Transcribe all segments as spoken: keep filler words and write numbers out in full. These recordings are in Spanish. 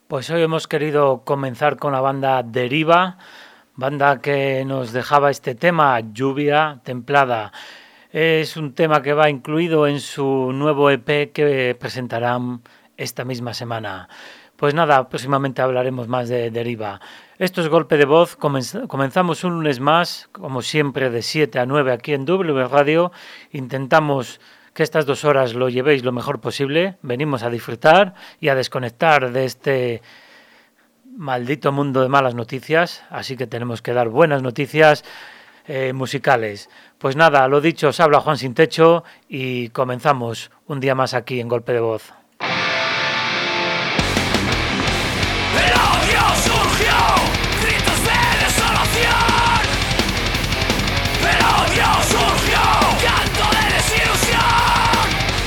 Pues hoy hemos querido comenzar con la banda Deriva, banda que nos dejaba este tema, Lluvia Templada. Es un tema que va incluido en su nuevo E P que presentarán esta misma semana. Pues nada, próximamente hablaremos más de Deriva. Esto es Golpe de Voz, comenzamos un lunes más, como siempre de siete a nueve aquí en W Radio. Intentamos que estas dos horas lo llevéis lo mejor posible, venimos a disfrutar y a desconectar de este maldito mundo de malas noticias, así que tenemos que dar buenas noticias eh, musicales. Pues nada, lo dicho, os habla Juan Sin Techo y comenzamos un día más aquí en Golpe de Voz. El odio surgió, gritos de desolación. El odio surgió, canto de desilusión.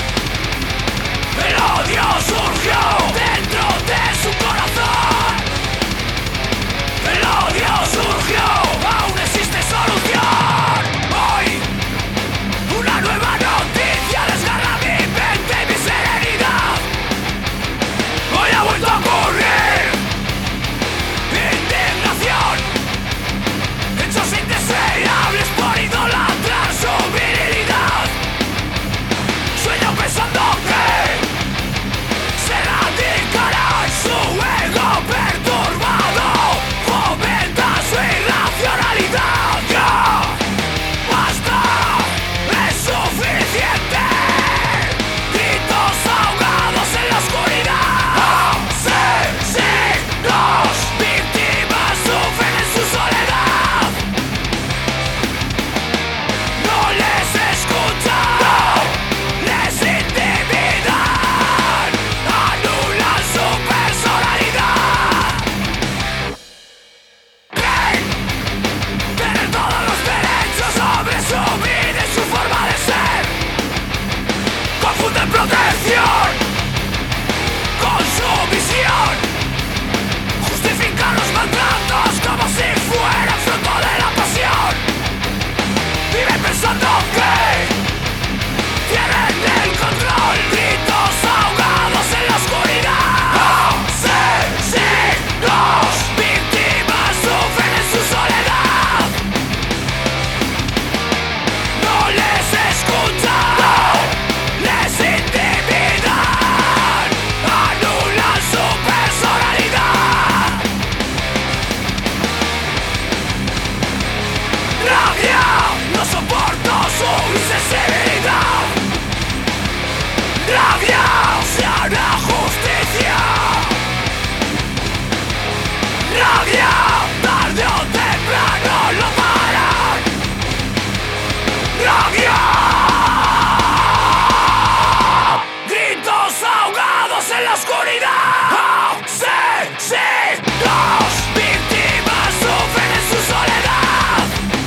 El odio surgió dentro de su corazón. El odio surgió, aún existe solución. Hoy, una nueva noticia desgarra mi mente y mi serenidad. Hoy ha vuelto a ocurrir indignación, hechos indeseables por idolatrar su virilidad. Sueño pensando que se radicará en su ego perturbado, fomenta su irracionalidad. Ya basta, es suficiente. Gritos ahogados en la oscuridad. Asesinos, víctimas sufren en su soledad. No les escuchan, les intimidan, anulan su personalidad. Creen tener todos los derechos sobre su vida y su forma de ser. Confunden protección con sumisión. Justifican los maltratos como si fueran fruto de la pasión. Viven pensando que tienen el control. Gritos ahogados en la oscuridad. Asesinos, víctimas sufren en su soledad. No les escuchan, les intimidan, anulan su personalidad. Rabia, no soporto su insensibilidad. Rabia, se hará justicia. Rabia, tarde o temprano lo paran. Rabia. Gritos ahogados en la oscuridad. Asesinos, víctimas sufren en su soledad.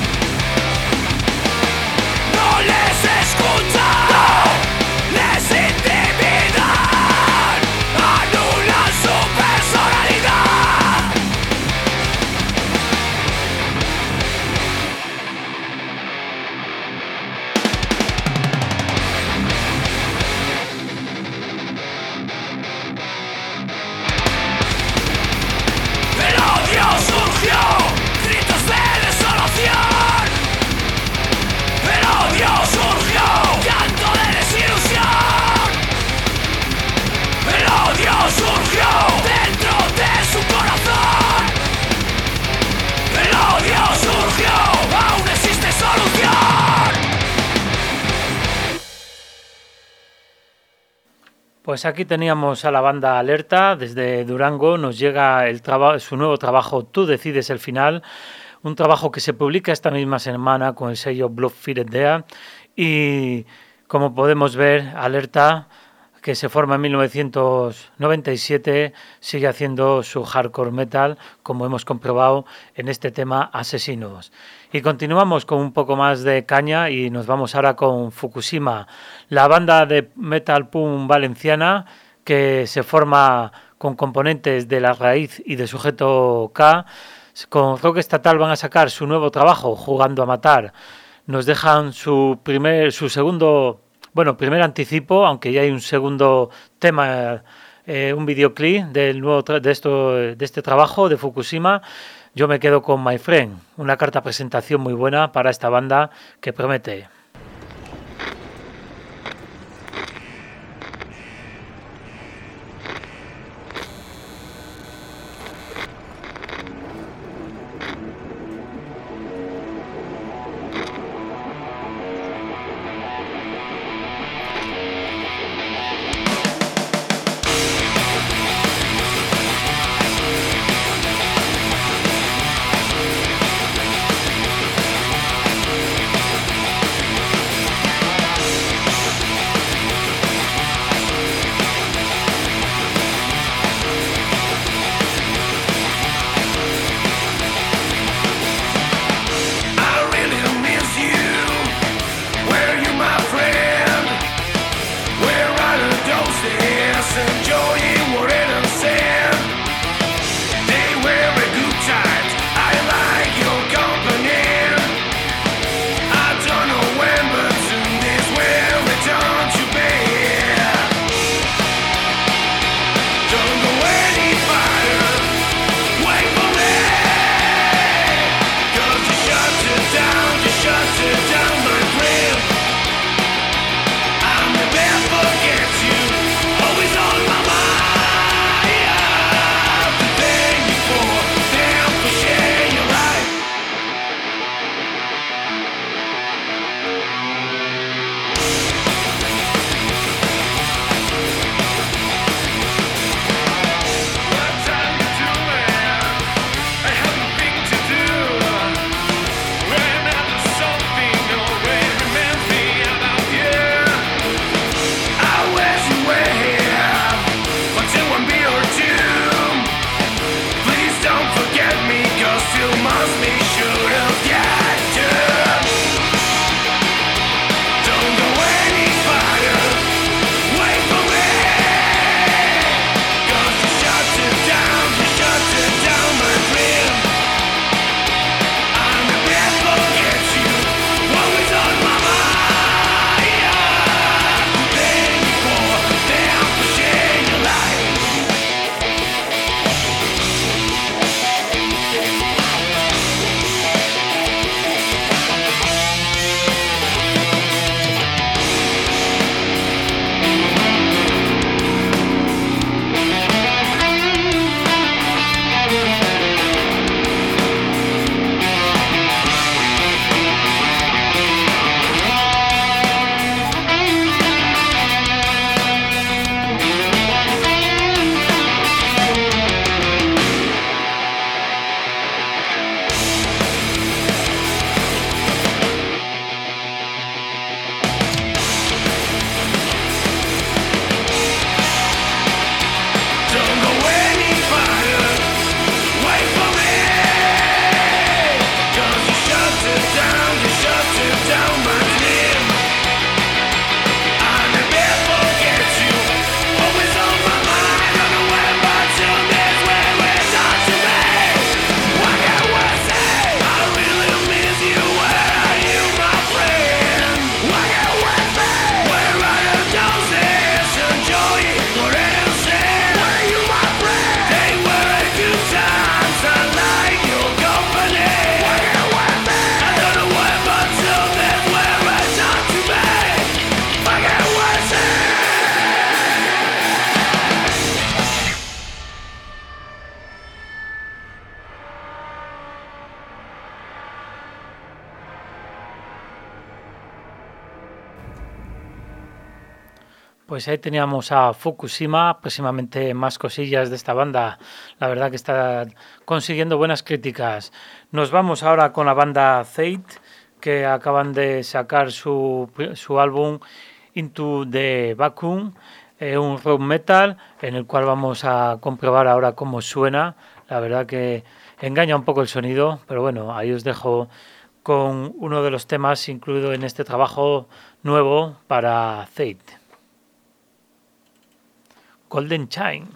No les escuchan, les intimidan, anulan su personalidad. El odio surgió, gritos de desolación. El odio surgió, canto de desilusión. El odio surgió dentro de su corazón. El odio surgió, aún existe solución. Pues aquí teníamos a la banda Alerta desde Durango, nos llega el traba- su nuevo trabajo Tú decides el final, un trabajo que se publica esta misma semana con el sello Bloodfeeder Dea y como podemos ver Alerta, que se forma en mil novecientos noventa y siete, sigue haciendo su hardcore metal como hemos comprobado en este tema Asesinos. Y continuamos con un poco más de caña y nos vamos ahora con Fukushima, la banda de metal punk valenciana que se forma con componentes de La Raíz y de Sujeto K. Con Rock Estatal van a sacar su nuevo trabajo, Jugando a Matar. Nos dejan su primer, su segundo, bueno, primer anticipo, aunque ya hay un segundo tema eh, un videoclip del nuevo tra- de, esto, de este trabajo de Fukushima. Yo me quedo con My Friend, una carta presentación muy buena para esta banda que promete. Pues ahí teníamos a Fukushima, próximamente más cosillas de esta banda. La verdad que está consiguiendo buenas críticas. Nos vamos ahora con la banda Fate, que acaban de sacar su, su álbum Into the Vacuum, eh, un rock metal en el cual vamos a comprobar ahora cómo suena. La verdad que engaña un poco el sonido, pero bueno, ahí os dejo con uno de los temas incluido en este trabajo nuevo para Fate. Golden Chime.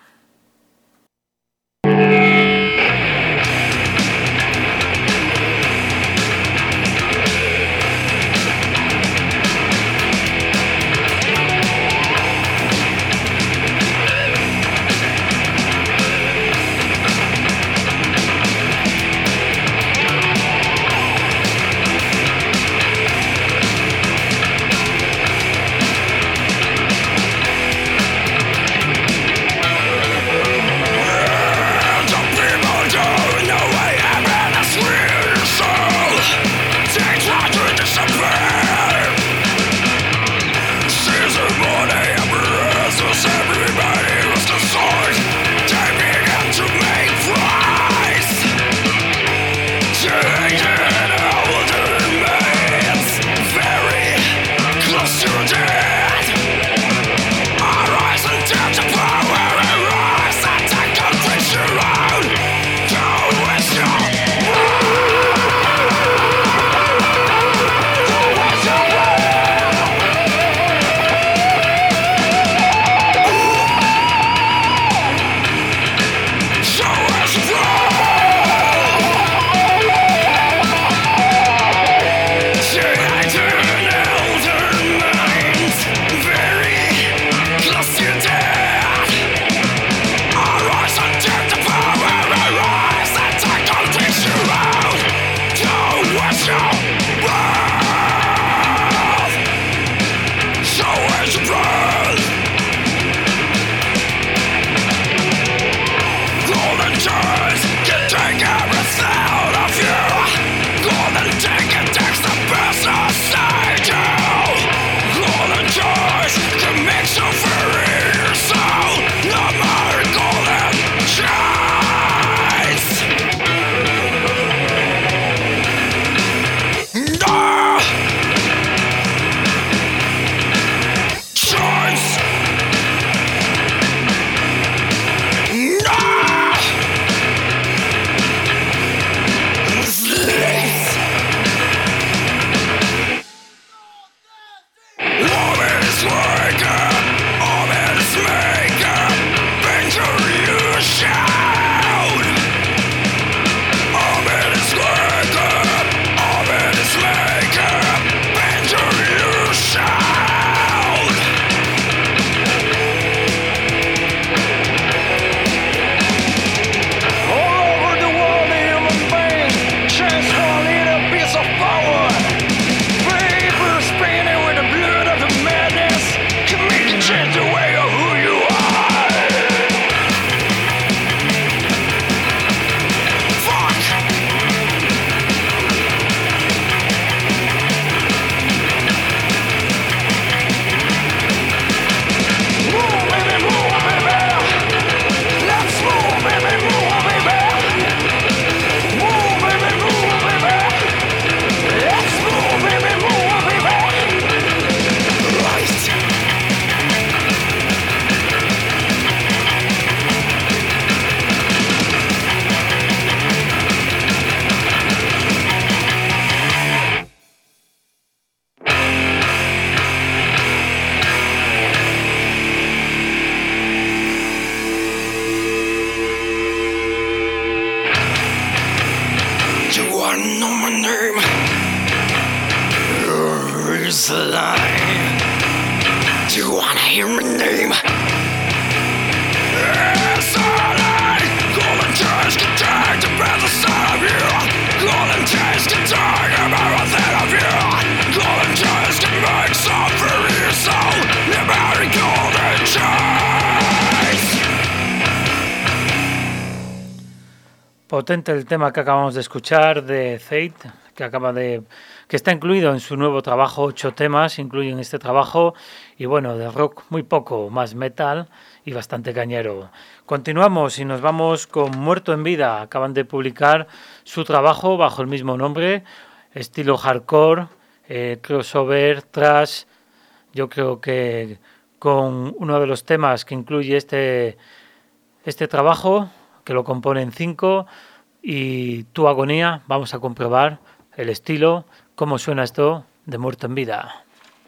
Where's the line? Do you wanna hear my name? It's all right. Golden chains can take the breath inside of you. Golden chains can take everything of you. Golden chains can make some for you. So you marry golden chains. Potente el tema que acabamos de escuchar de Fate, que acaba de que está incluido en su nuevo trabajo. Ocho temas incluyen este trabajo y bueno, de rock muy poco, más metal y bastante cañero. Continuamos y nos vamos con Muerto en Vida. Acaban de publicar su trabajo bajo el mismo nombre, estilo hardcore, eh, crossover, thrash. Yo creo que con uno de los temas que incluye este, este trabajo, que lo componen cinco, y Tu Agonía, vamos a comprobar el estilo, cómo suena esto de Muerto en Vida.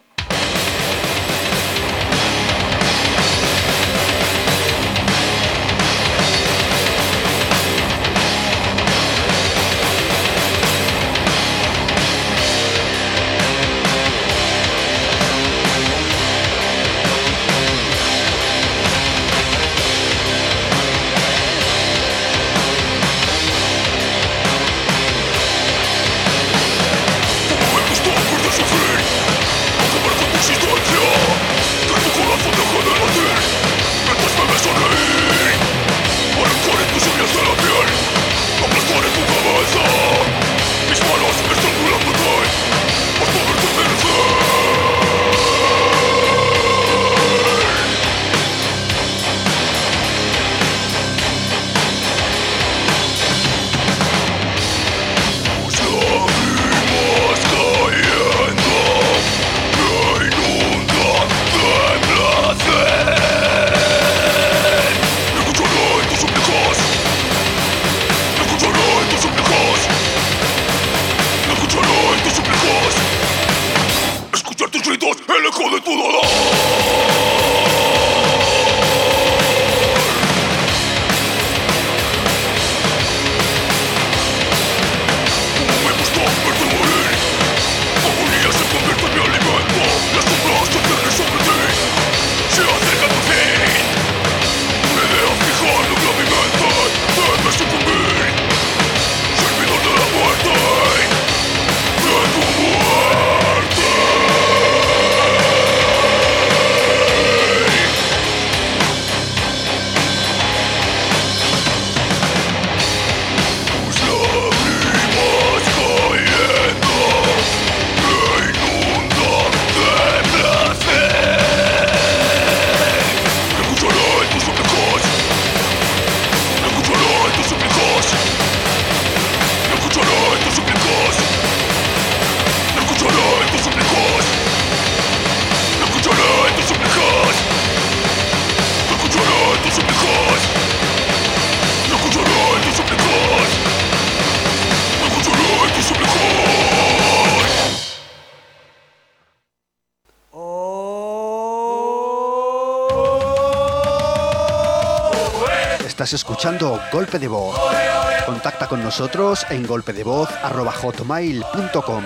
Estás escuchando Golpe de Voz. Contacta con nosotros en golpedevoz arroba hotmail punto com.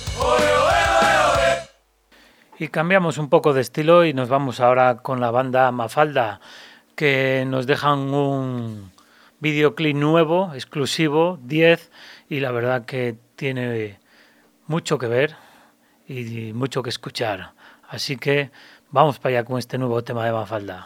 Y cambiamos un poco de estilo y nos vamos ahora con la banda Mafalda, que nos dejan un videoclip nuevo, exclusivo, diez, y la verdad que tiene mucho que ver y mucho que escuchar. Así que vamos para allá con este nuevo tema de Mafalda.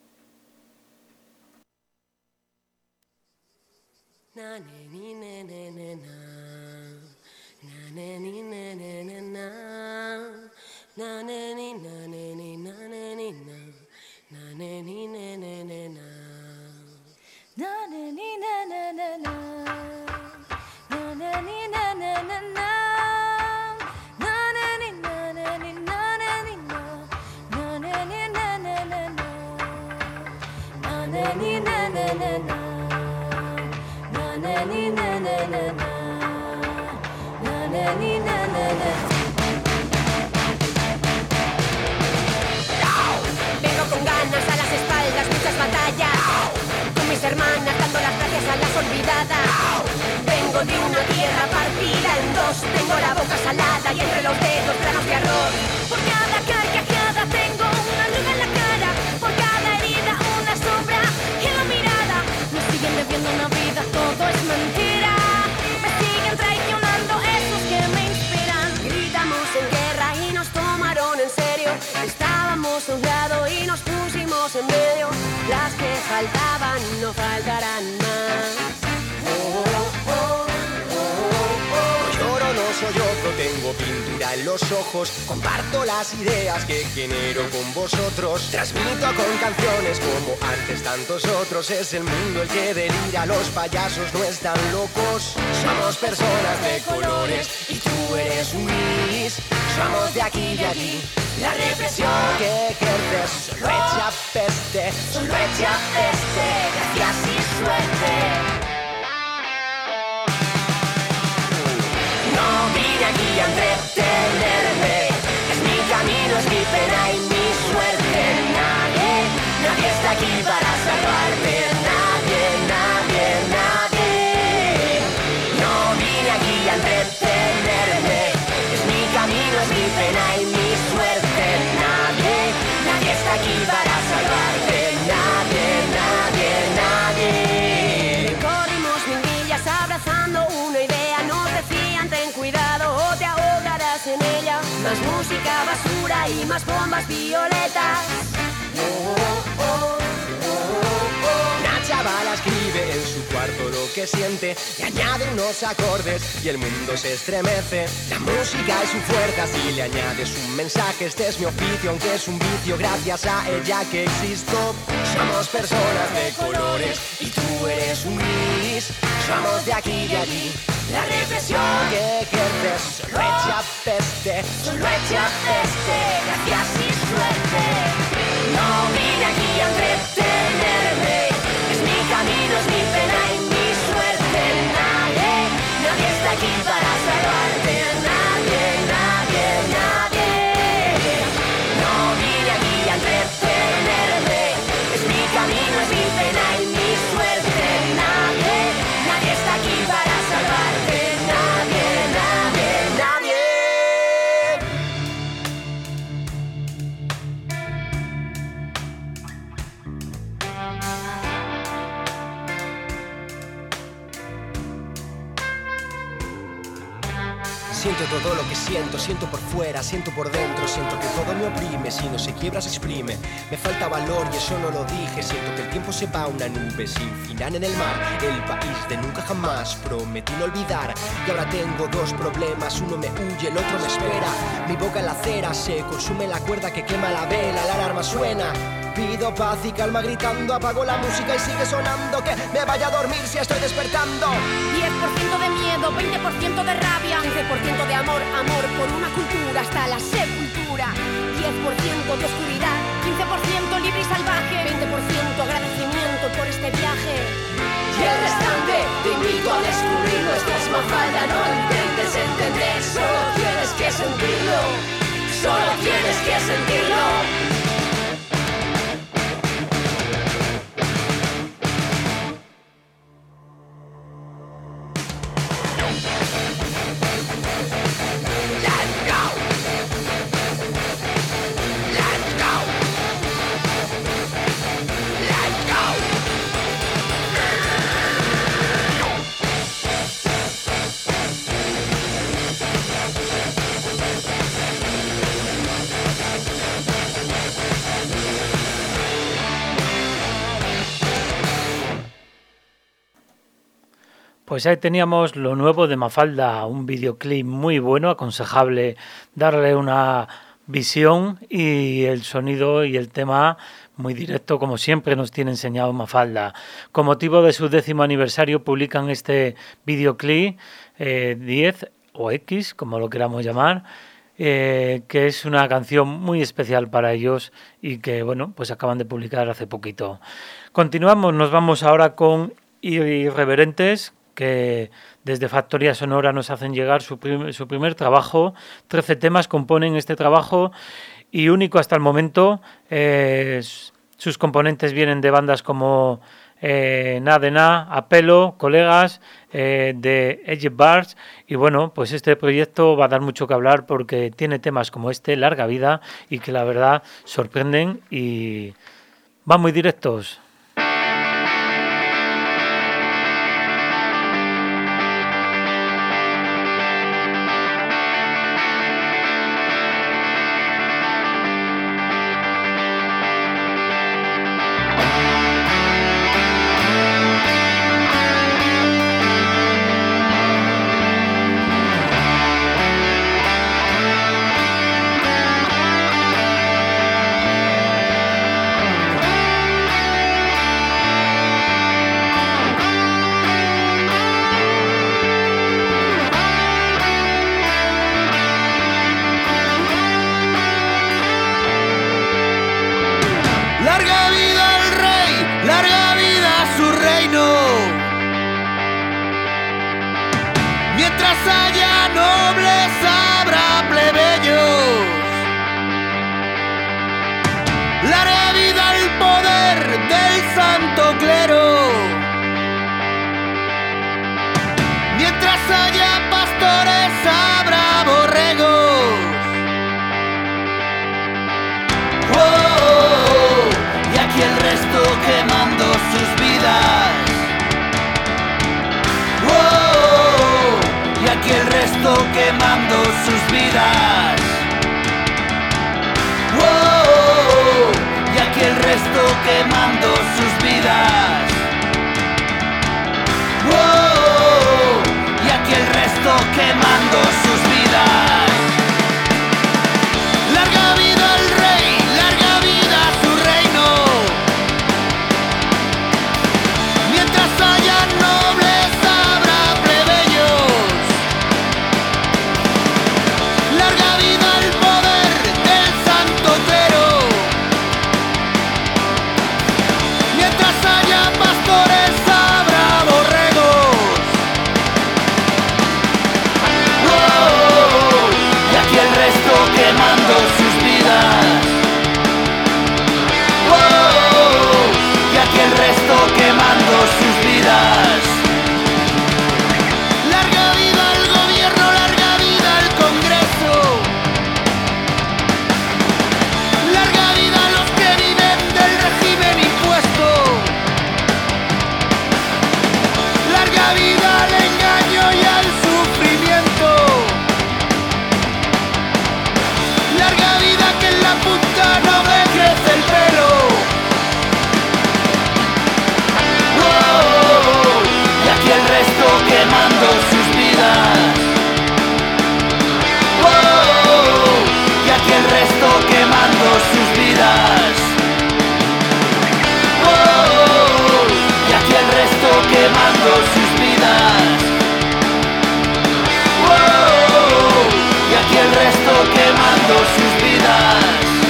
Vengo con ganas a las espaldas, muchas batallas, con mis hermanas dando las gracias a las olvidadas. Vengo de una tierra partida en dos, tengo la boca salada y entre los dedos granos de arroz. estamos en medio, las que faltaban no faltarán más. Oh, oh, oh, oh, oh. Lloro, no soy otro, tengo pintura en los ojos. Comparto las ideas que genero con vosotros. Transmito con canciones como antes tantos otros. Es el mundo el que delira, los payasos no están locos. Somos personas de colores y tú eres un gris. Somos de aquí, de allí. La represión que ejerces solo echa peste, solo echa peste. Gracias y suerte. No vine aquí a entretenerme. Es mi camino, es mi pena y mi suerte. Nadie, nadie está aquí para salvarte. Nadie, nadie, nadie. No vine aquí a entretenerme. Es mi camino, es mi pena y mi suerte. Nadie, nadie está aquí para salvarte. Nadie, nadie, nadie. Corrimos mil millas abrazando una idea. Nos decían ten cuidado o te ahogarás en ella. Más música basura y más bombas violetas. Oh, oh, oh, oh, oh. Una chavala escribe en su cuarto lo que siente y añade unos acordes y el mundo se estremece. La música es su fuerza si le añades un mensaje. Este es mi oficio aunque es un vicio, gracias a ella que existo. Somos personas de colores y tú eres un gris. Somos de aquí, de allí. La represión que ejerces solo echa peste, solo echa peste. Gracias y suerte. No vine aquí a entretenerme. Es mi camino, es mi pena y mi suerte. Nadie, nadie está aquí para salvarte. Nadie, nadie, nadie. No vine aquí a entretenerme. Es mi camino, es mi pena y mi suerte. Nadie, nadie está aquí para salvarte. Nadie, nadie, nadie. Siento todo lo que siento, siento por fuera, siento por dentro. Siento que todo me oprime, si no se quiebra se exprime. Me falta valor y eso no lo dije. Siento que el tiempo se va a una nube sin final en el mar. El país de nunca jamás, prometí no olvidar. Y ahora tengo dos problemas, uno me huye, el otro me espera. Mi boca en la acera, se consume la cuerda que quema la vela. La alarma suena, pido paz y calma gritando. Apago la música y sigue sonando. Que me vaya a dormir si estoy despertando. diez por ciento de miedo, veinte por ciento de rabia, quince por ciento de amor, amor por una cultura hasta la sepultura. diez por ciento de oscuridad, quince por ciento libre y salvaje, veinte por ciento agradecimiento por este viaje. Y el restante te invito a descubrirlo. Esto es Mafalda, no intentes entender. Solo tienes que sentirlo. Solo tienes que sentirlo. Pues ahí teníamos lo nuevo de Mafalda, un videoclip muy bueno, aconsejable darle una visión, y el sonido y el tema muy directo, como siempre nos tiene enseñado Mafalda. Con motivo de su décimo aniversario publican este videoclip eh, diez o X, como lo queramos llamar, eh, que es una canción muy especial para ellos y que, bueno, pues acaban de publicar hace poquito. Continuamos, nos vamos ahora con Irreverentes, que desde Factoría Sonora nos hacen llegar su, prim- su primer trabajo. trece temas componen este trabajo y único hasta el momento. Eh, sus componentes vienen de bandas como eh, Na de Na, Apelo, Colegas, eh, de Edge Bars, y bueno, pues este proyecto va a dar mucho que hablar porque tiene temas como este, Larga Vida, y que la verdad sorprenden y van muy directos. quemando sus vidas. ¡Wow! Y aquí el resto quemando sus vidas. ¡Wow! Y aquí el resto quemando sus vidas. ¡Wow! Y aquí el resto quemando sus vidas. Larga vida al rey, larga vida a su reino. Mientras haya nobles habrá plebeyos. Larga vida al poder del santo Otero. Mientras haya pastores habrá borregos. ¡Wow! Y aquí el resto quemando sus vidas. ¡Wow! Y aquí el resto quemando sus vidas. Larga vida al gobierno, larga vida al Congreso. Larga vida a los que viven del régimen impuesto. Larga vida al engaño y al sufrimiento. Larga vida que en la punta no me crece el pelo. ¡Wow! Y aquí el resto quemando sus vidas. ¡Wow! Y aquí el resto quemando sus vidas. ¡Wow! Y aquí el resto quemando sus vidas. ¡Wow! Y aquí el resto quemando sus vidas.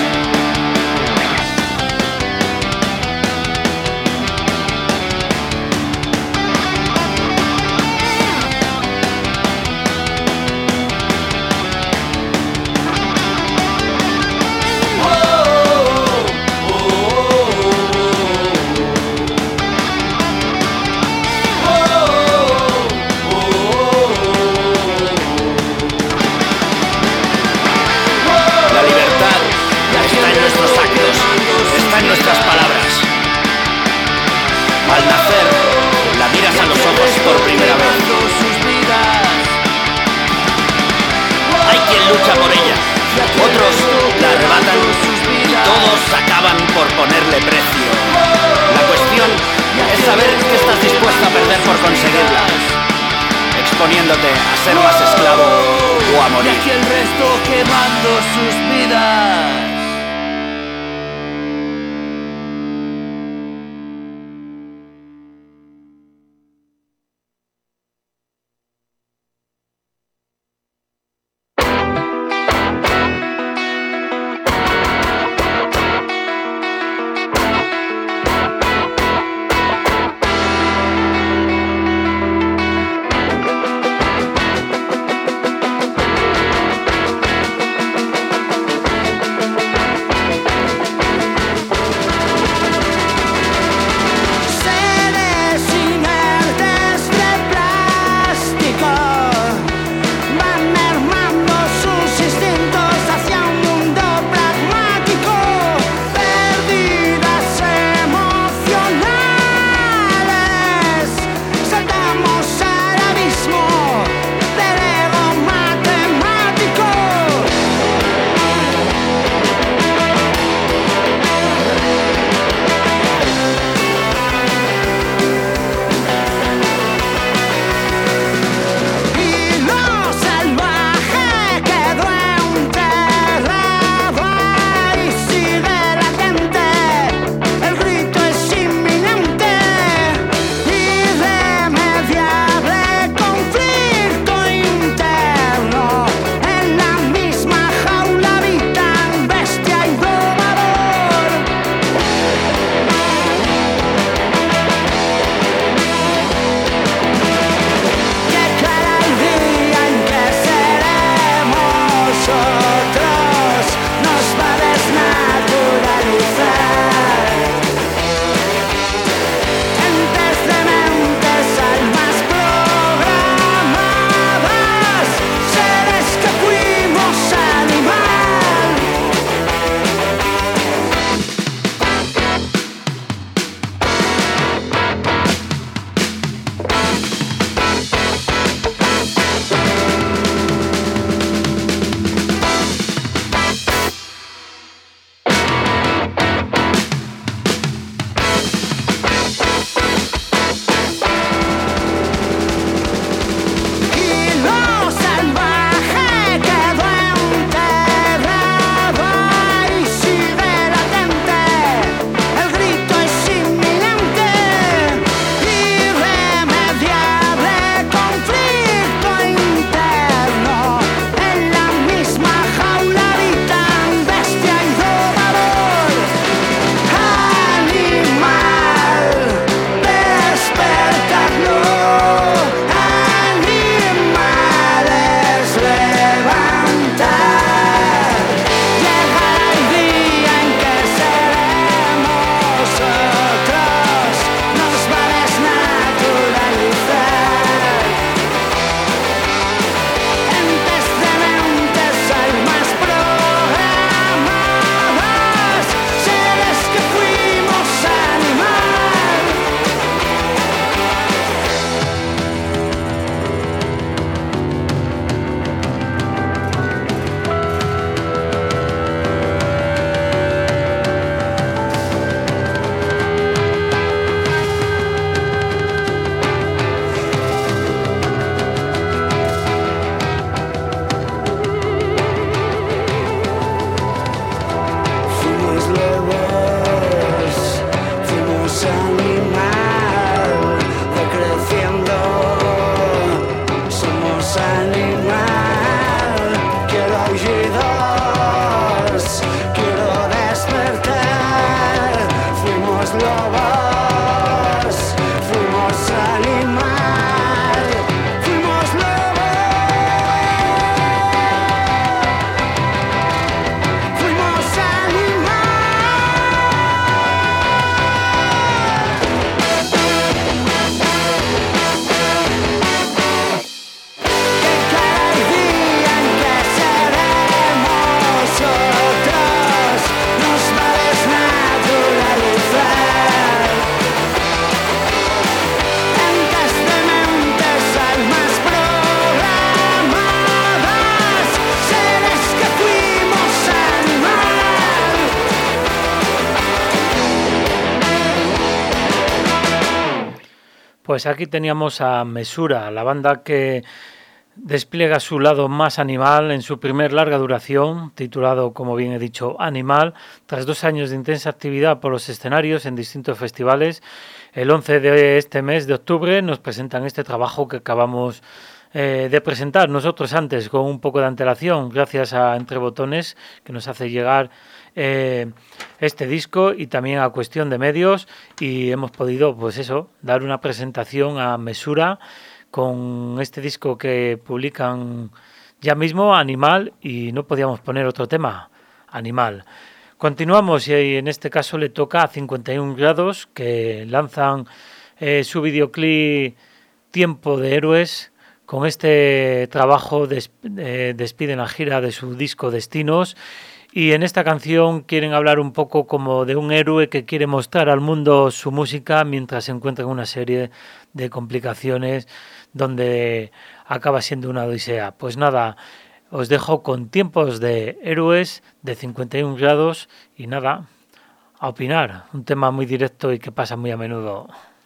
La libertad está en nuestros actos, está en nuestras palabras. Al nacer, la miras a los ojos por primera vez. Hay quien lucha por ella, otros la arrebatan y todos acaban por ponerle precio. La cuestión es saber qué estás dispuesto a perder por conseguirla, exponiéndote a ser más esclavo o a Y morir. aquí el resto quemando sus vidas. Pues aquí teníamos a Mesura, la banda que despliega su lado más animal en su primer larga duración, titulado, como bien he dicho, Animal. Tras dos años de intensa actividad por los escenarios en distintos festivales, el once de este mes de octubre nos presentan este trabajo que acabamos eh, de presentar nosotros antes con un poco de antelación, gracias a Entre Botones, que nos hace llegar eh, este disco, y también a Cuestión de Medios, y hemos podido, pues eso, dar una presentación a Mesura con este disco que publican ya mismo, Animal, y no podíamos poner otro tema, Animal. Continuamos, y en este caso le toca a cincuenta y un grados, que lanzan eh, su videoclip Tiempo de Héroes. Con este trabajo des, eh, despiden la gira de su disco Destinos, y en esta canción quieren hablar un poco como de un héroe que quiere mostrar al mundo su música mientras se encuentra en una serie de complicaciones donde acaba siendo una odisea. Pues nada, os dejo con Tiempos de Héroes de cincuenta y un grados, y nada, a opinar. Un tema muy directo y que pasa muy a menudo.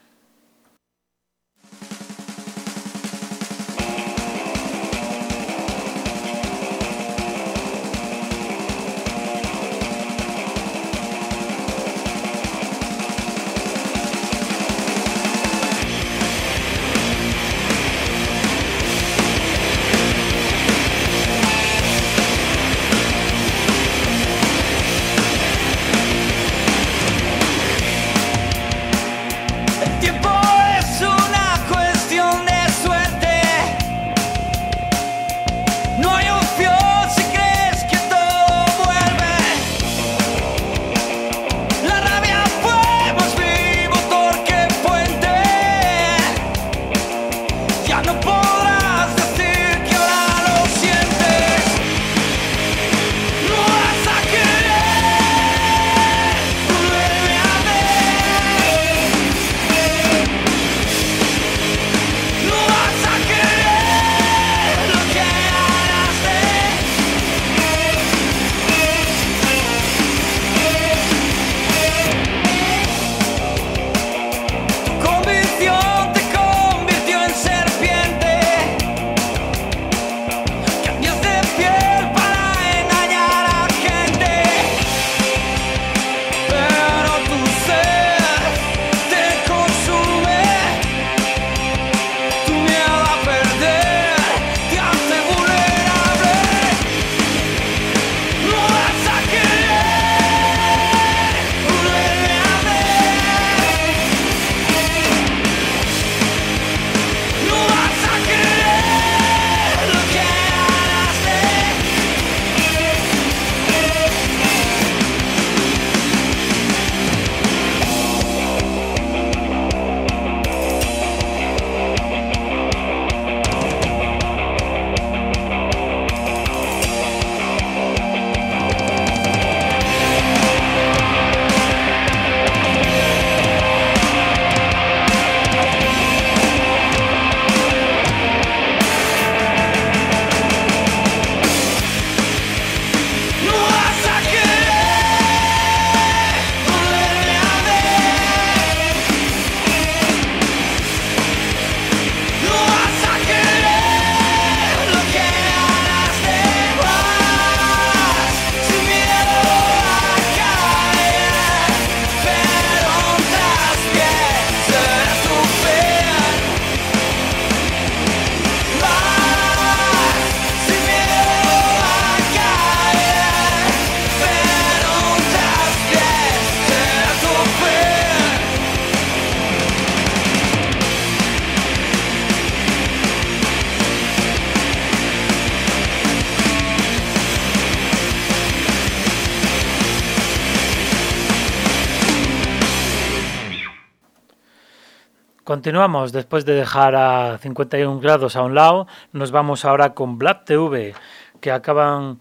Continuamos, después de dejar a cincuenta y un grados a un lado, nos vamos ahora con Black T V, que acaban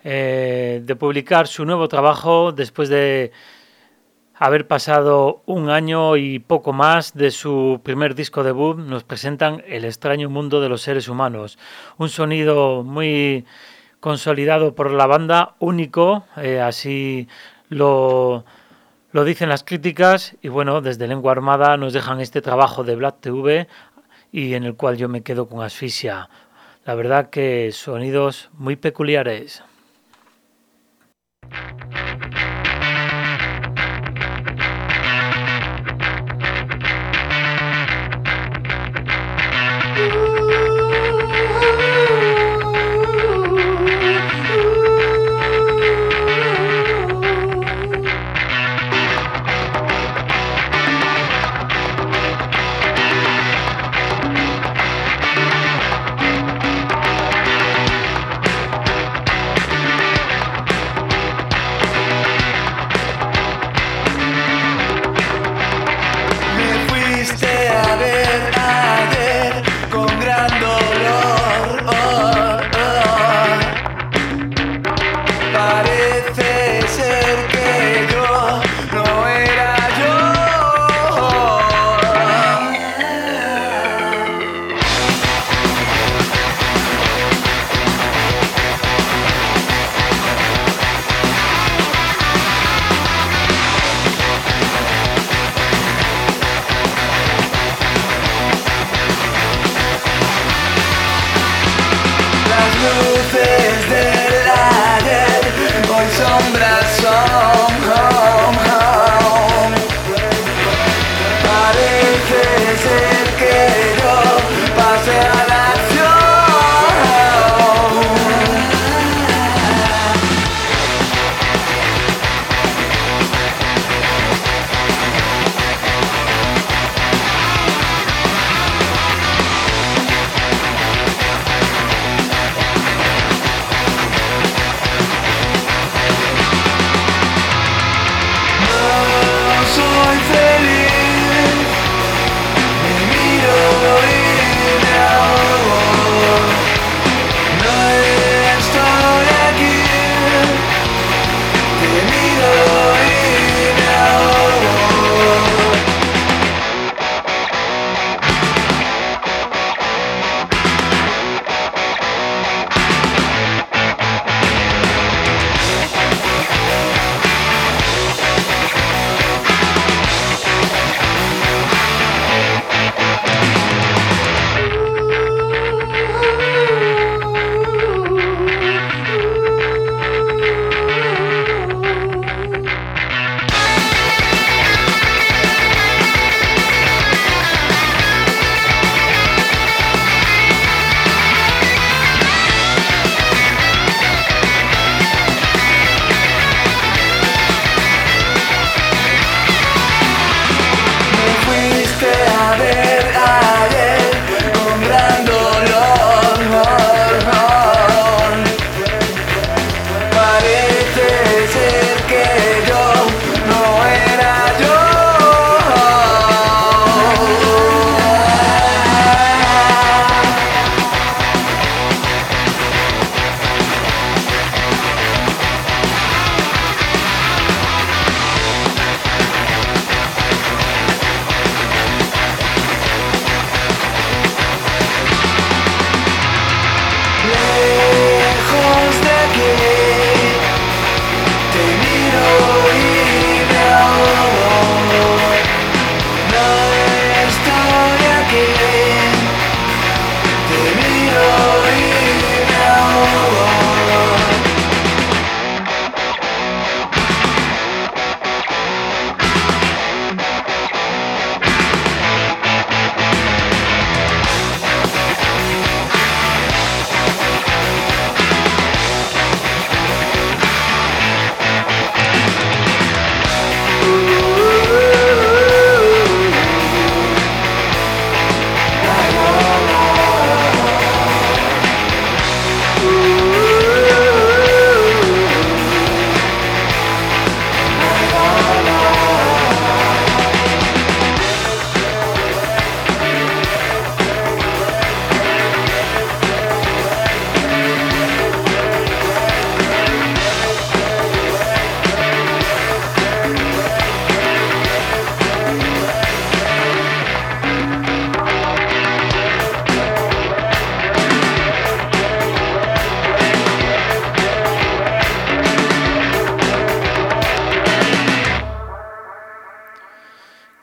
eh, de publicar su nuevo trabajo después de haber pasado un año y poco más de su primer disco debut. Nos presentan El extraño mundo de los seres humanos, un sonido muy consolidado por la banda, único, eh, así lo... Lo dicen las críticas y bueno, desde Lengua Armada nos dejan este trabajo de Black T V y en el cual yo me quedo con Asfixia. La verdad que sonidos muy peculiares.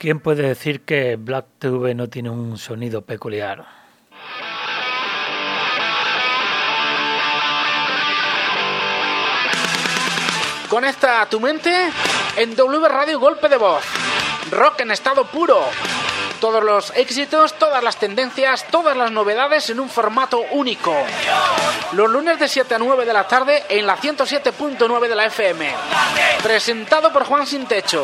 ¿Quién puede decir que Black Tube no tiene un sonido peculiar? Conecta tu mente en W Radio Golpe de Voz. Rock en estado puro. Todos los éxitos, todas las tendencias, todas las novedades en un formato único. Los lunes de siete a nueve de la tarde en la ciento siete punto nueve de la F M. Presentado por Juan Sin Techo.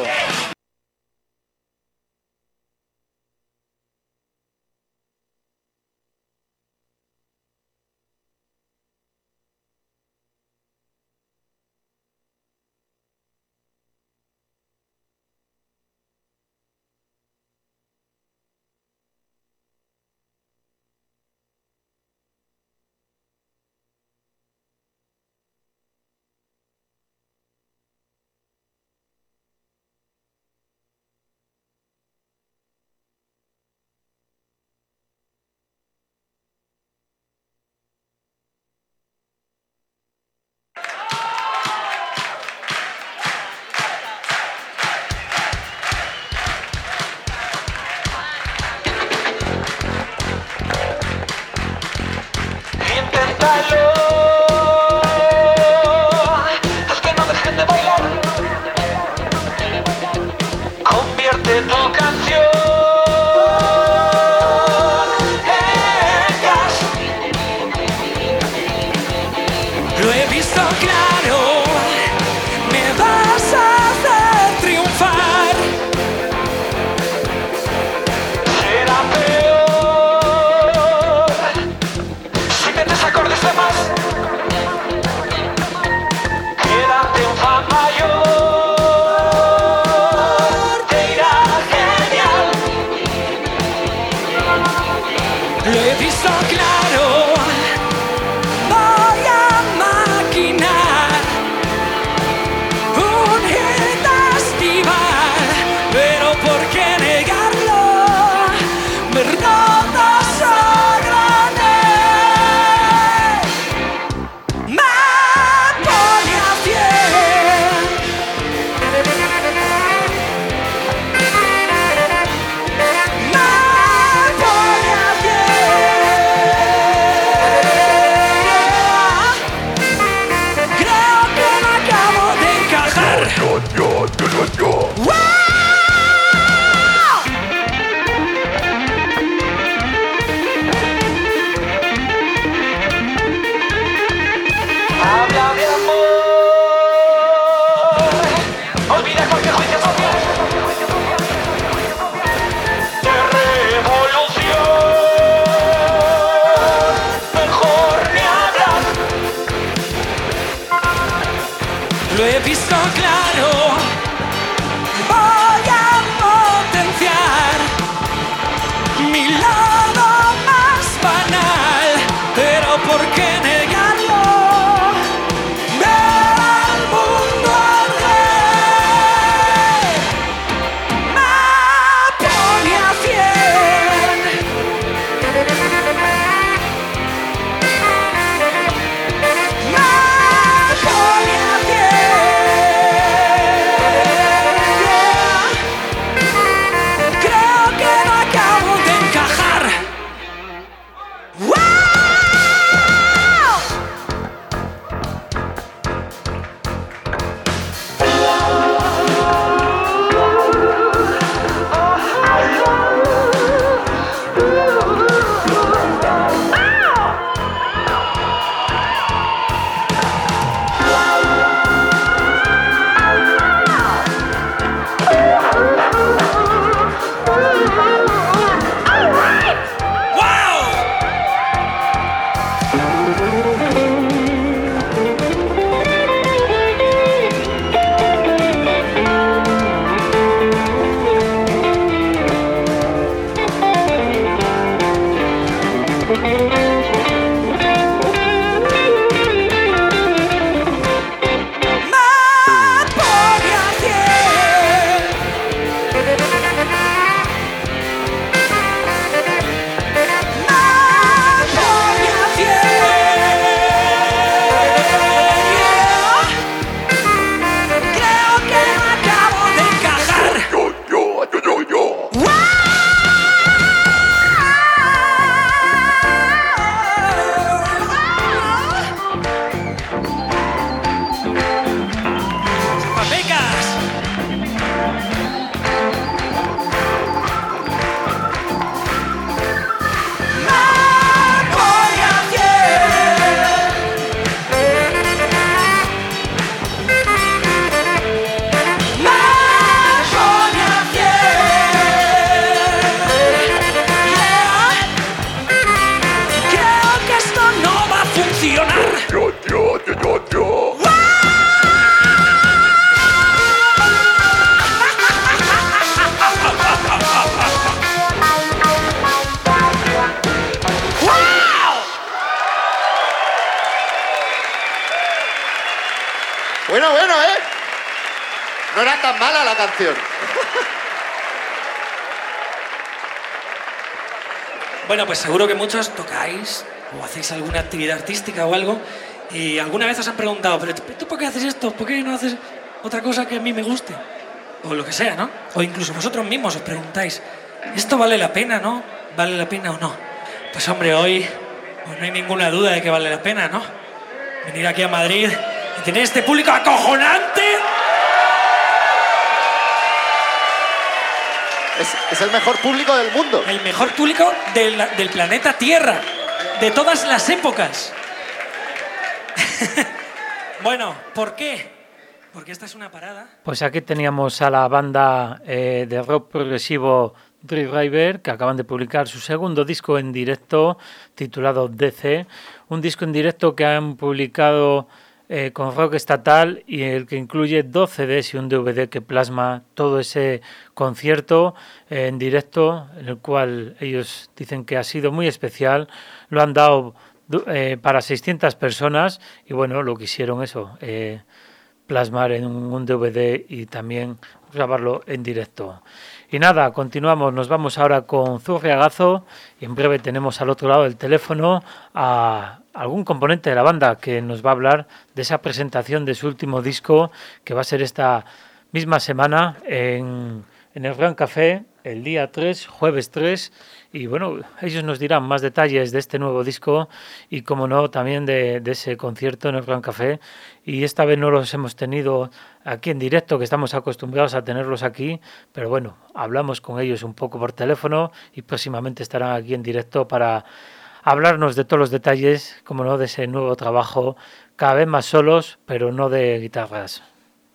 Haz que no dejen de bailar. Convierte tu canción en gas. Lo he visto claro. Me vas a hacer triunfar. Será peor si metes acordes de más. Quédate en fa mayor. Te irá genial. Lo he visto claro. Voy a maquinar un hit estival. Pero ¿por qué negarlo? Verdad sagrada. Me pone a pie. Me pone a pie. Creo que no acabo de encajar. ¡Wow! Habla de amor. Olvida cualquier juicio social. De revolución. Mejor ni hablar. Lo he visto claro. Voy a potenciar mi lado más banal. Pero ¿por qué negarlo? Ver al mundo arder. Me pone a cien. Me pone a cien. No era tan mala la canción. Bueno, pues seguro que muchos tocáis o hacéis alguna actividad artística o algo y alguna vez os han preguntado, ¿pero tú por qué haces esto? ¿Por qué no haces otra cosa que a mí me guste? O lo que sea, ¿no? O incluso vosotros mismos os preguntáis, ¿esto vale la pena, no? ¿Vale la pena o no? Pues hombre, hoy, hoy no hay ninguna duda de que vale la pena, ¿no? Venir aquí a Madrid y tener este público acojonante. Es, es el mejor público del mundo. El mejor público del, del planeta Tierra, de todas las épocas. Bueno, ¿por qué? Porque esta es una parada. Pues aquí teníamos a la banda eh, de rock progresivo Driver, que acaban de publicar su segundo disco en directo titulado D C, un disco en directo que han publicado eh, con rock estatal y el que incluye dos C Ds y un D V D que plasma todo ese concierto eh, en directo, en el cual ellos dicen que ha sido muy especial. Lo han dado eh, para seiscientas personas y bueno, lo quisieron eso, eh, plasmar en un D V D y también grabarlo en directo. Y nada, continuamos, nos vamos ahora con Zurriagazo y en breve tenemos al otro lado del teléfono a algún componente de la banda que nos va a hablar de esa presentación de su último disco que va a ser esta misma semana en, en el Gran Café, el día tres, jueves tres, y bueno, ellos nos dirán más detalles de este nuevo disco y como no también de, de ese concierto en el Gran Café, y esta vez no los hemos tenido aquí en directo, que estamos acostumbrados a tenerlos aquí, pero bueno, hablamos con ellos un poco por teléfono y próximamente estarán aquí en directo para hablarnos de todos los detalles, como no, de ese nuevo trabajo, cada vez más solos, pero no de guitarras.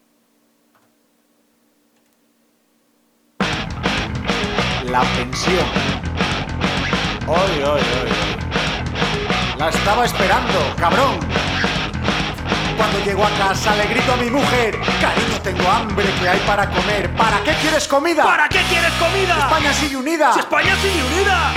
La pensión. Oy, oy, oy. La estaba esperando, cabrón. Cuando llego a casa le grito a mi mujer: cariño, tengo hambre, ¿qué hay para comer? ¿Para qué quieres comida? ¿Para qué quieres comida? España sigue unida. ¡Si España sigue unida!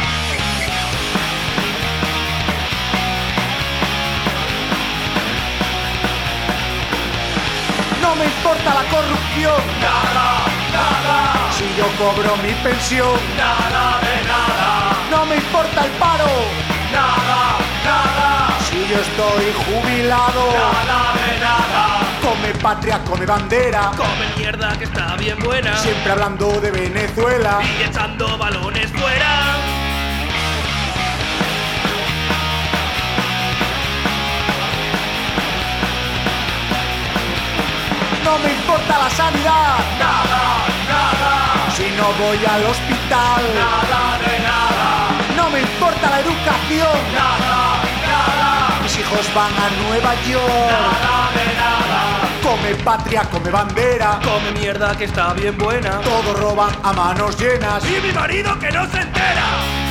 No me importa la corrupción. Nada, nada. Si yo cobro mi pensión. Nada de nada. No me importa el paro. Nada, nada. Si yo estoy jubilado. Nada de nada. Come patria, come bandera. Come mierda que está bien buena. Siempre hablando de Venezuela. Y echando balones fuera. No me importa la sanidad. Nada, nada. Si no voy al hospital. Nada de nada. No me importa la educación. Nada, nada. Mis hijos van a Nueva York. Nada de nada. Come patria, come bandera. Come mierda que está bien buena. Todos roban a manos llenas. Y mi marido que no se entera.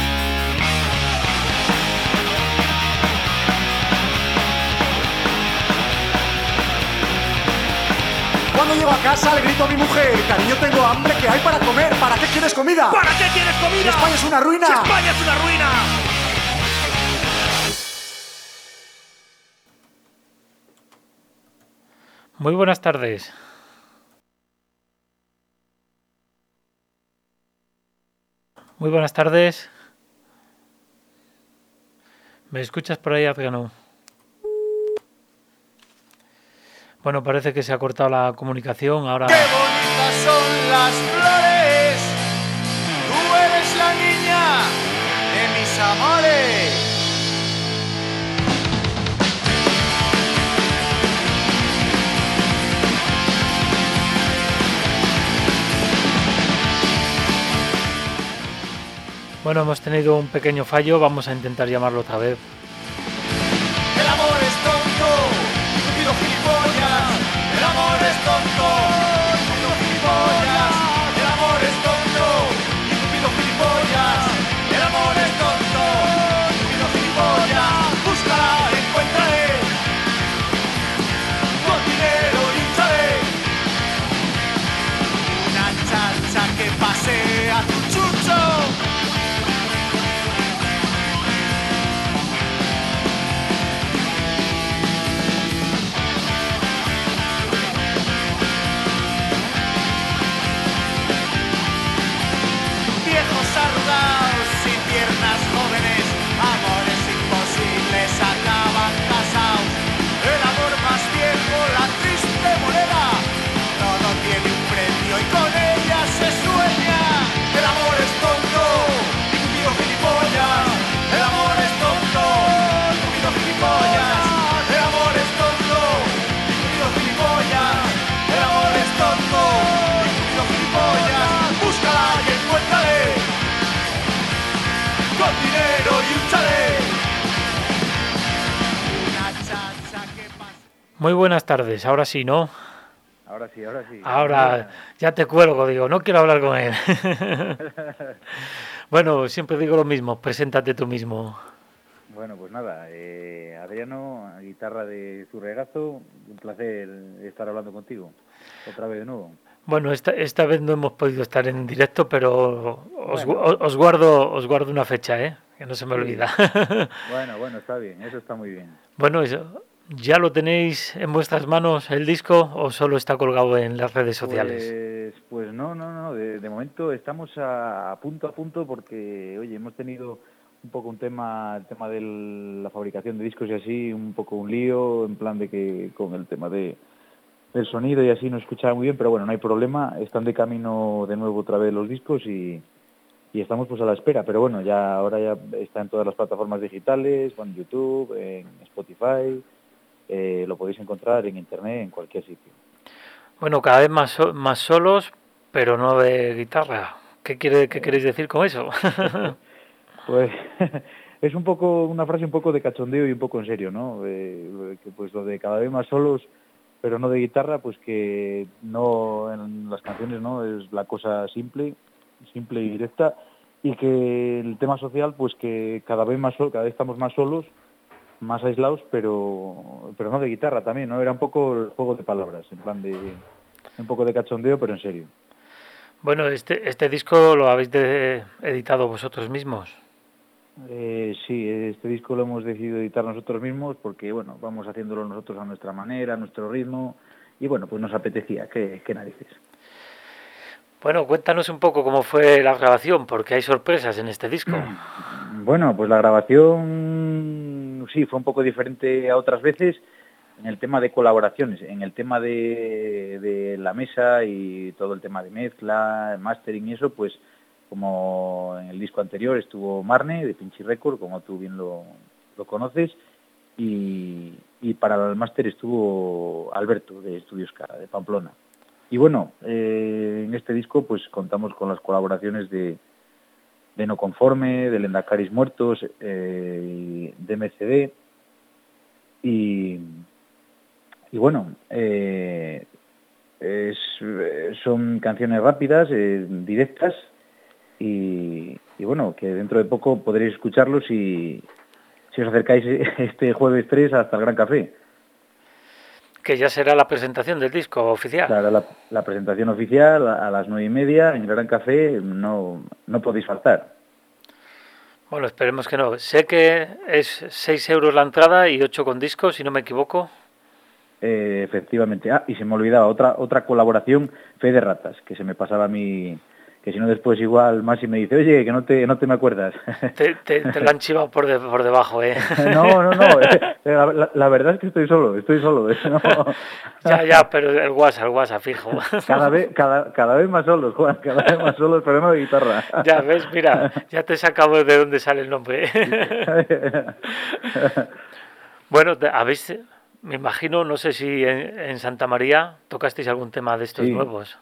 Cuando llego a casa le grito a mi mujer: cariño, tengo hambre, ¿qué hay para comer? ¿Para qué quieres comida? ¿Para qué quieres comida? Si España es una ruina. Si España es una ruina. Muy buenas tardes. Muy buenas tardes. ¿Me escuchas por ahí, Adriano? Bueno, parece que se ha cortado la comunicación. Ahora. ¡Qué bonitas son las flores! Tú eres la niña de mis amores. Bueno, hemos tenido un pequeño fallo. Vamos a intentar llamarlo otra vez. El amor es tonto, tú pido gilipollas. El amor es tonto, tú pido gilipollas. El amor es tonto, y tú pido gilipollas. El amor es tonto, tú pido gilipollas. Búscala, encuéntrale. Con dinero hincharé. Una chacha que pasea tu chucho. Muy buenas tardes, ahora sí, ¿no? Ahora sí, ahora sí. Ahora ya te cuelgo, digo, no quiero hablar con él. Bueno, siempre digo lo mismo, preséntate tú mismo. Bueno, pues nada, eh, Adriano, guitarra de Zurregazo, un placer estar hablando contigo, otra vez de nuevo. Bueno, esta, esta vez no hemos podido estar en directo, pero os, Bueno. os, os guardo os guardo una fecha, ¿eh? Que no se me Sí. olvida. Bueno, bueno, está bien, eso está muy bien. Bueno, eso, ¿ya lo tenéis en vuestras manos el disco o solo está colgado en las redes sociales? Pues, pues no, no, no, de, de momento estamos a, a punto a punto porque, oye, hemos tenido un poco un tema, el tema de la fabricación de discos y así, un poco un lío, en plan de que con el tema de del sonido y así no escuchaba muy bien, pero bueno, no hay problema, están de camino de nuevo otra vez los discos y, y estamos pues a la espera, pero bueno, ya ahora ya está en todas las plataformas digitales, en YouTube, en Spotify, eh, lo podéis encontrar en internet, en cualquier sitio. Bueno, cada vez más, so- más solos, pero no de guitarra. ¿Qué quiere, qué queréis decir con eso? Pues es un poco una frase un poco de cachondeo y un poco en serio, ¿no? Eh, que pues lo de cada vez más solos, pero no de guitarra, pues que no en las canciones, ¿no? Es la cosa simple, simple y directa, y que el tema social, pues que cada vez más sol- cada vez estamos más solos, más aislados, pero pero no de guitarra también, ¿no? Era un poco el juego de palabras, en plan de un poco de cachondeo, pero en serio. Bueno, este, este disco lo habéis de- editado vosotros mismos. Eh, sí, este disco lo hemos decidido editar nosotros mismos porque, bueno, vamos haciéndolo nosotros a nuestra manera, a nuestro ritmo, y bueno, pues nos apetecía, qué, qué narices. Bueno, cuéntanos un poco cómo fue la grabación, porque hay sorpresas en este disco. Bueno, pues la grabación sí fue un poco diferente a otras veces en el tema de colaboraciones, en el tema de, de la mesa y todo el tema de mezcla, mastering y eso, pues como en el disco anterior estuvo Marne de Pinchy Record, como tú bien lo, lo conoces, y, y para el máster estuvo Alberto de Estudios Cara, de Pamplona. Y bueno, eh, en este disco pues contamos con las colaboraciones de, de No Conforme, de Lendacaris Muertos, eh, de M C D, y, y bueno, eh, es, son canciones rápidas, eh, directas, y, y bueno, que dentro de poco podréis escucharlos si, si os acercáis este jueves tres hasta el Gran Café. Que ya será la presentación del disco oficial. Claro, la, la presentación oficial a, a las nueve y media en el Gran Café, no, no podéis faltar. Bueno, esperemos que no. Sé que es seis euros la entrada y ocho con disco, si no me equivoco. Eh, efectivamente. Ah, y se me olvidaba otra otra colaboración, Fe de Ratas, que se me pasaba a mí, que si no después igual Masi me dice, oye, que no te no te me acuerdas. Te, te, te lo han chivado por, de, por debajo, ¿eh? No, no, no. La, la, la verdad es que estoy solo, estoy solo. No. Ya, ya, pero el WhatsApp, el WhatsApp, fijo. Cada vez, cada, cada vez más solos, Juan, cada vez más solos, pero no de guitarra. Ya ves, mira, ya te he sacado de dónde sale el nombre. Bueno, habéis, me imagino, no sé si en, en Santa María tocasteis algún tema de estos Sí. nuevos.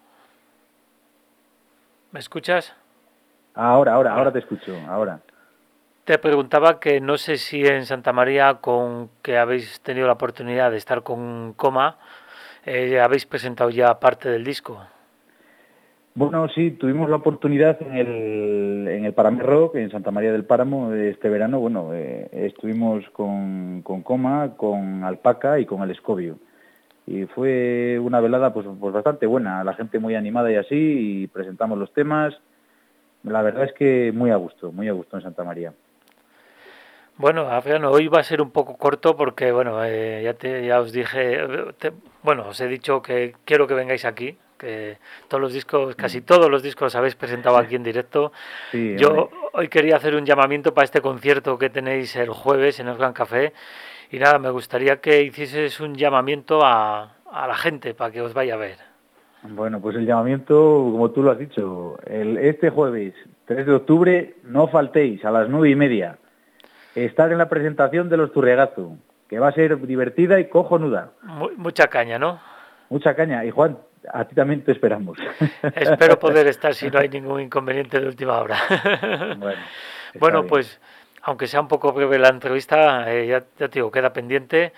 ¿Me escuchas? Ahora, ahora, ahora te escucho, ahora. Te preguntaba que no sé si en Santa María, con que habéis tenido la oportunidad de estar con Coma, eh, habéis presentado ya parte del disco. Bueno, sí, tuvimos la oportunidad en el, en el Parame Rock, en Santa María del Páramo, este verano. Bueno, eh, estuvimos con, con Coma, con Alpaca y con El Escobio. Y fue una velada pues, pues bastante buena, la gente muy animada y así, y presentamos los temas. La verdad es que muy a gusto, muy a gusto en Santa María. Bueno, Adriano, hoy va a ser un poco corto porque, bueno, eh, ya, te, ya os dije, te, bueno, os he dicho que quiero que vengáis aquí, que todos los discos, casi todos los discos los habéis presentado aquí en directo. Sí, Yo hombre. hoy quería hacer un llamamiento para este concierto que tenéis el jueves en el Gran Café y nada, me gustaría que hicieses un llamamiento a, a la gente para que os vaya a ver. Bueno, pues el llamamiento, como tú lo has dicho, el, este jueves, tres de octubre, no faltéis a las nueve y media. Estar en la presentación de los Turregazo, que va a ser divertida y cojonuda. Mu- mucha caña, ¿no? Mucha caña. Y Juan, a ti también te esperamos. Espero poder estar si no hay ningún inconveniente de última hora. Bueno, Bueno, bien. pues, aunque sea un poco breve la entrevista, eh, ya, ya te digo, queda pendiente.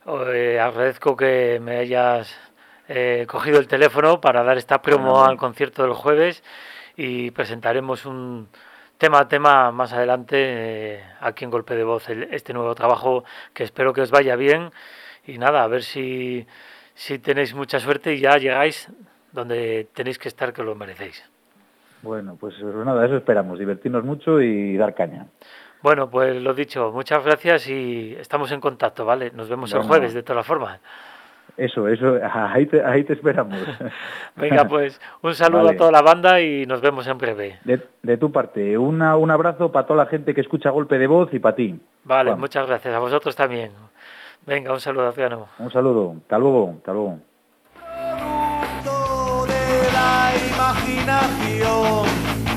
Eh, agradezco que me hayas eh, cogido el teléfono para dar esta promo Bueno, bueno. al concierto del jueves y presentaremos un tema a tema más adelante eh, aquí en Golpe de Voz, el- este nuevo trabajo que espero que os vaya bien y nada, a ver si, si tenéis mucha suerte y ya llegáis donde tenéis que estar, que lo merecéis. Bueno, pues nada, eso esperamos, divertirnos mucho y dar caña. Bueno, pues lo dicho, muchas gracias y estamos en contacto, ¿vale? Nos vemos el Bueno. jueves de todas formas. Eso, eso, ahí te, ahí te esperamos. Venga, pues un saludo Vale. a toda la banda y nos vemos en breve. De, de tu parte, una, un abrazo para toda la gente que escucha Golpe de Voz y para ti. Vale, Juan. muchas gracias. A vosotros también. Venga, un saludo, Adriano. Un saludo, hasta luego, hasta luego. De la imaginación.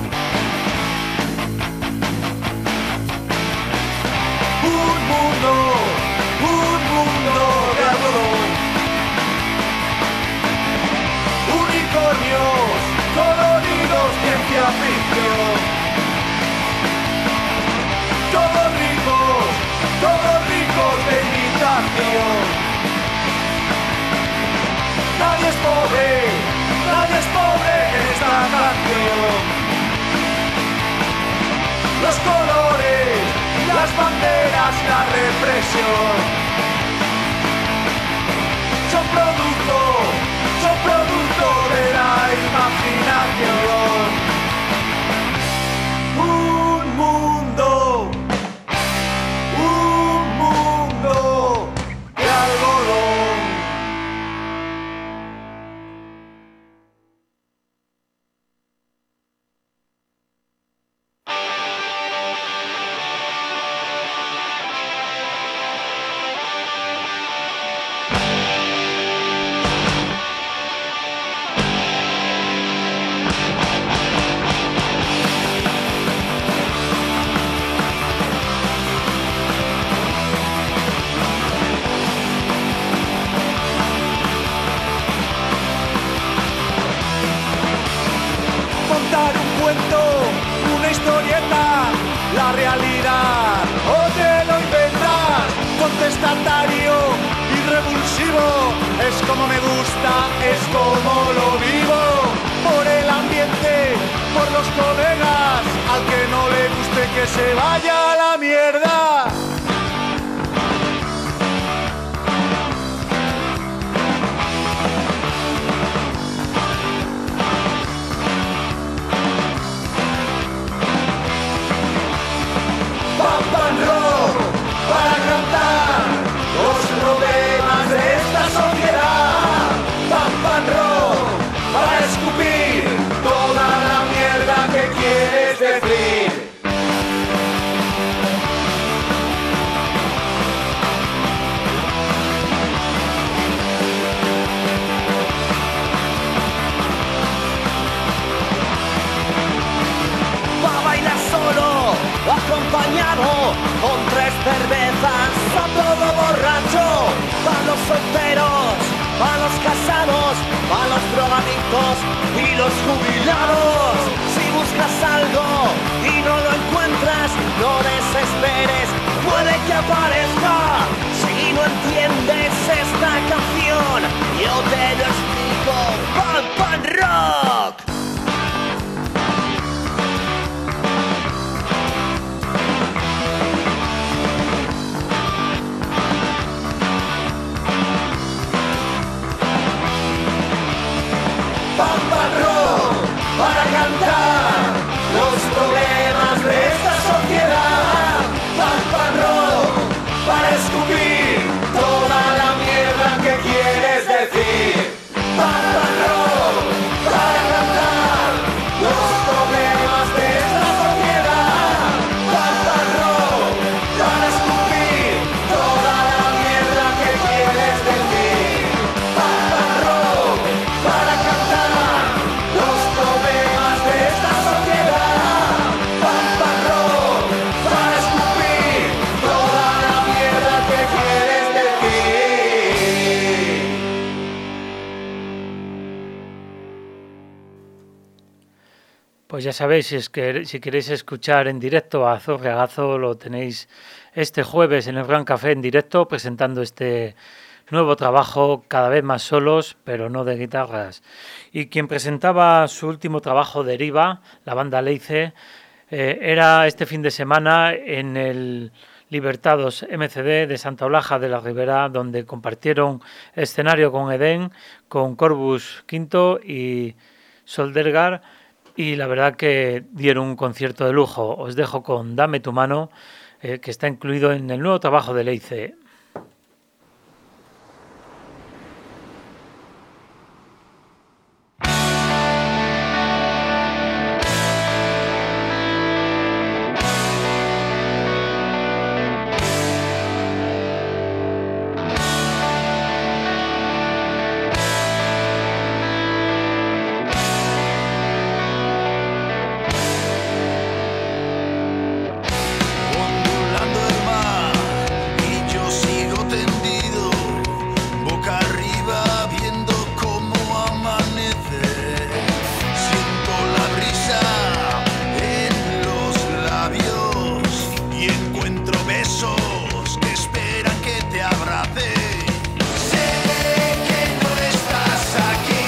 Un mundo, un mundo de algodón. Unicornios coloridos, ciencia ficción. Todos ricos, todos ricos de imitación. Nadie es pobre, nadie es pobre en esta canción. Los colores, las banderas, la represión son producto, son producto de la imaginación. Un mundo, un mundo de algodón. Contar un cuento, una historieta, la realidad, o te lo inventas, contestatario y revulsivo, es como me gusta, es como lo vivo, por el ambiente, por los colegas, al que no le guste que se vaya a la mierda. Pam, pam, rock, para cantar los problemas de esta sociedad. Pam, pam, rock, para escupir toda la mierda que quieres decir. Va a bailar solo, acompañado con tres cervezas, a todo borracho, para los solteros, para los casados, para los drogadictos y los jubilados. Si buscas algo y no lo encuentras, no desesperes, puede que aparezca. Si no entiendes esta canción, yo te lo explico. Pam, pam, rock. Pam, pam, rock, para cantar los problemas de esta sociedad. Pam, pam, rock, para escupir toda la mierda que quieres decir. Pam, pam, rock, para cantar los problemas de esta sociedad. Pam, pam, rock, para escupir toda la mierda que quieres decir. Pam, pam, rock, para cantar los problemas de esta sociedad. Pues ya sabéis, si, es que, si queréis escuchar en directo a Zorreagazo, lo tenéis este jueves en el Gran Café en directo, presentando este nuevo trabajo, cada vez más solos, pero no de guitarras. Y quien presentaba su último trabajo, Deriva, la banda Leice, eh, era este fin de semana en el Libertados M C D de Santa Olaja de la Ribera, donde compartieron escenario con Edén, con Corvus Quinto y Soldergar, y la verdad que dieron un concierto de lujo. Os dejo con Dame tu mano, eh, que está incluido en el nuevo trabajo de Leice. Ondulando el mar y yo sigo tendido, boca arriba viendo cómo amanece. Siento la brisa en los labios y encuentro besos que esperan que te abrace. Sé que no estás aquí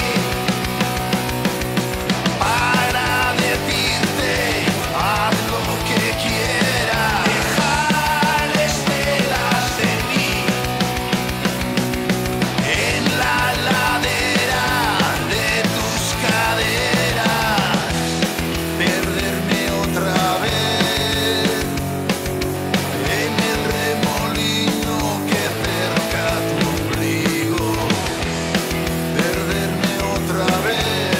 para decirte haz lo que quieras, dejar estelas de mí en la ladera de tus caderas, perderme otra vez en el remolino que cerca tu ombligo, perderme otra vez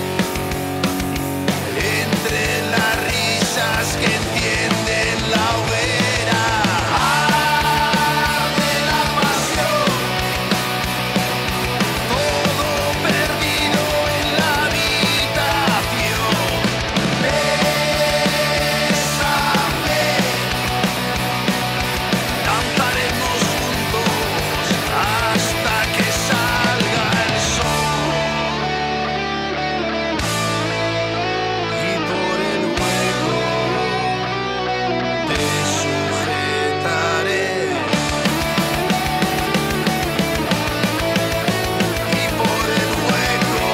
entre las risas que encienden la hoguera. Arde la pasión, todo perdido en la habitación. Bésame, danzaremos juntos hasta que salga el sol. Y por el hueco te sujetaré. Y por el hueco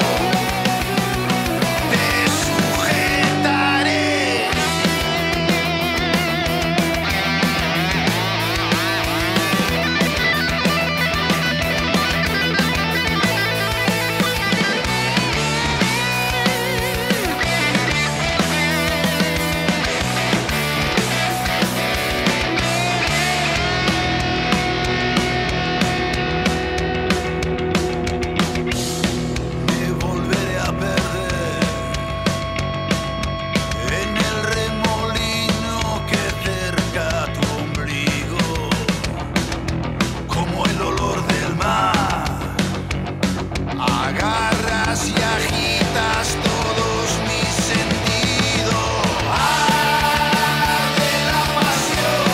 te sujetaré. Me volveré a perder en el remolino que cerca tu ombligo, como el olor del mar. Agarras y agitas todos mis sentidos. Arde la pasión,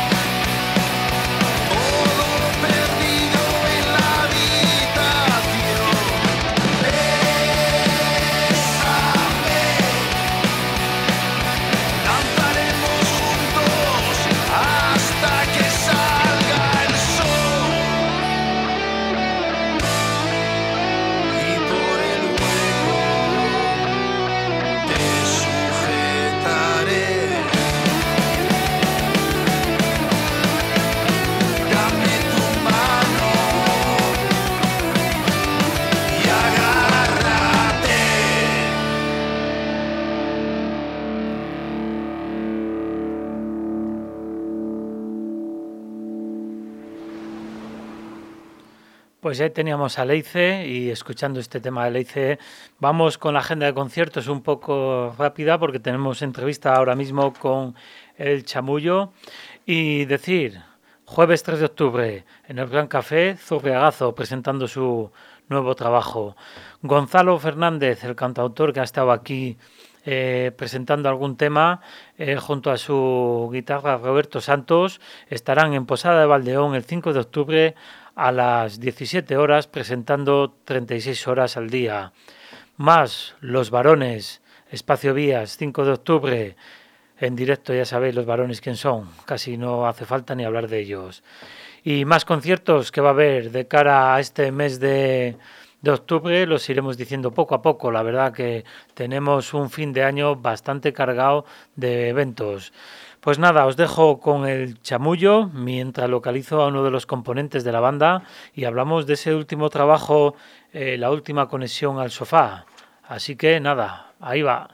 todo perdido en la habitación. Bésame, danzaremos juntos hasta que salga el sol. Y por el hueco te sujetaré. Dame tu mano y agárrate. Pues ahí teníamos a Leice, y escuchando este tema de Leice vamos con la agenda de conciertos un poco rápida, porque tenemos entrevista ahora mismo con El Chamullo. Y decir, jueves tres de octubre en el Gran Café, Zorreagazo presentando su nuevo trabajo. Gonzalo Fernández, el cantautor que ha estado aquí eh, presentando algún tema, eh, junto a su guitarra Roberto Santos, estarán en Posada de Valdeón el cinco de octubre a las diecisiete horas, presentando treinta y seis horas al día. Más Los Varones, Espacio Vías, cinco de octubre, en directo, ya sabéis los varones quién son, casi no hace falta ni hablar de ellos. Y más conciertos que va a haber de cara a este mes de, de octubre, los iremos diciendo poco a poco. La verdad que tenemos un fin de año bastante cargado de eventos. Pues nada, os dejo con el chamullo mientras localizo a uno de los componentes de la banda y hablamos de ese último trabajo, eh, la última conexión al sofá. Así que nada, ahí va.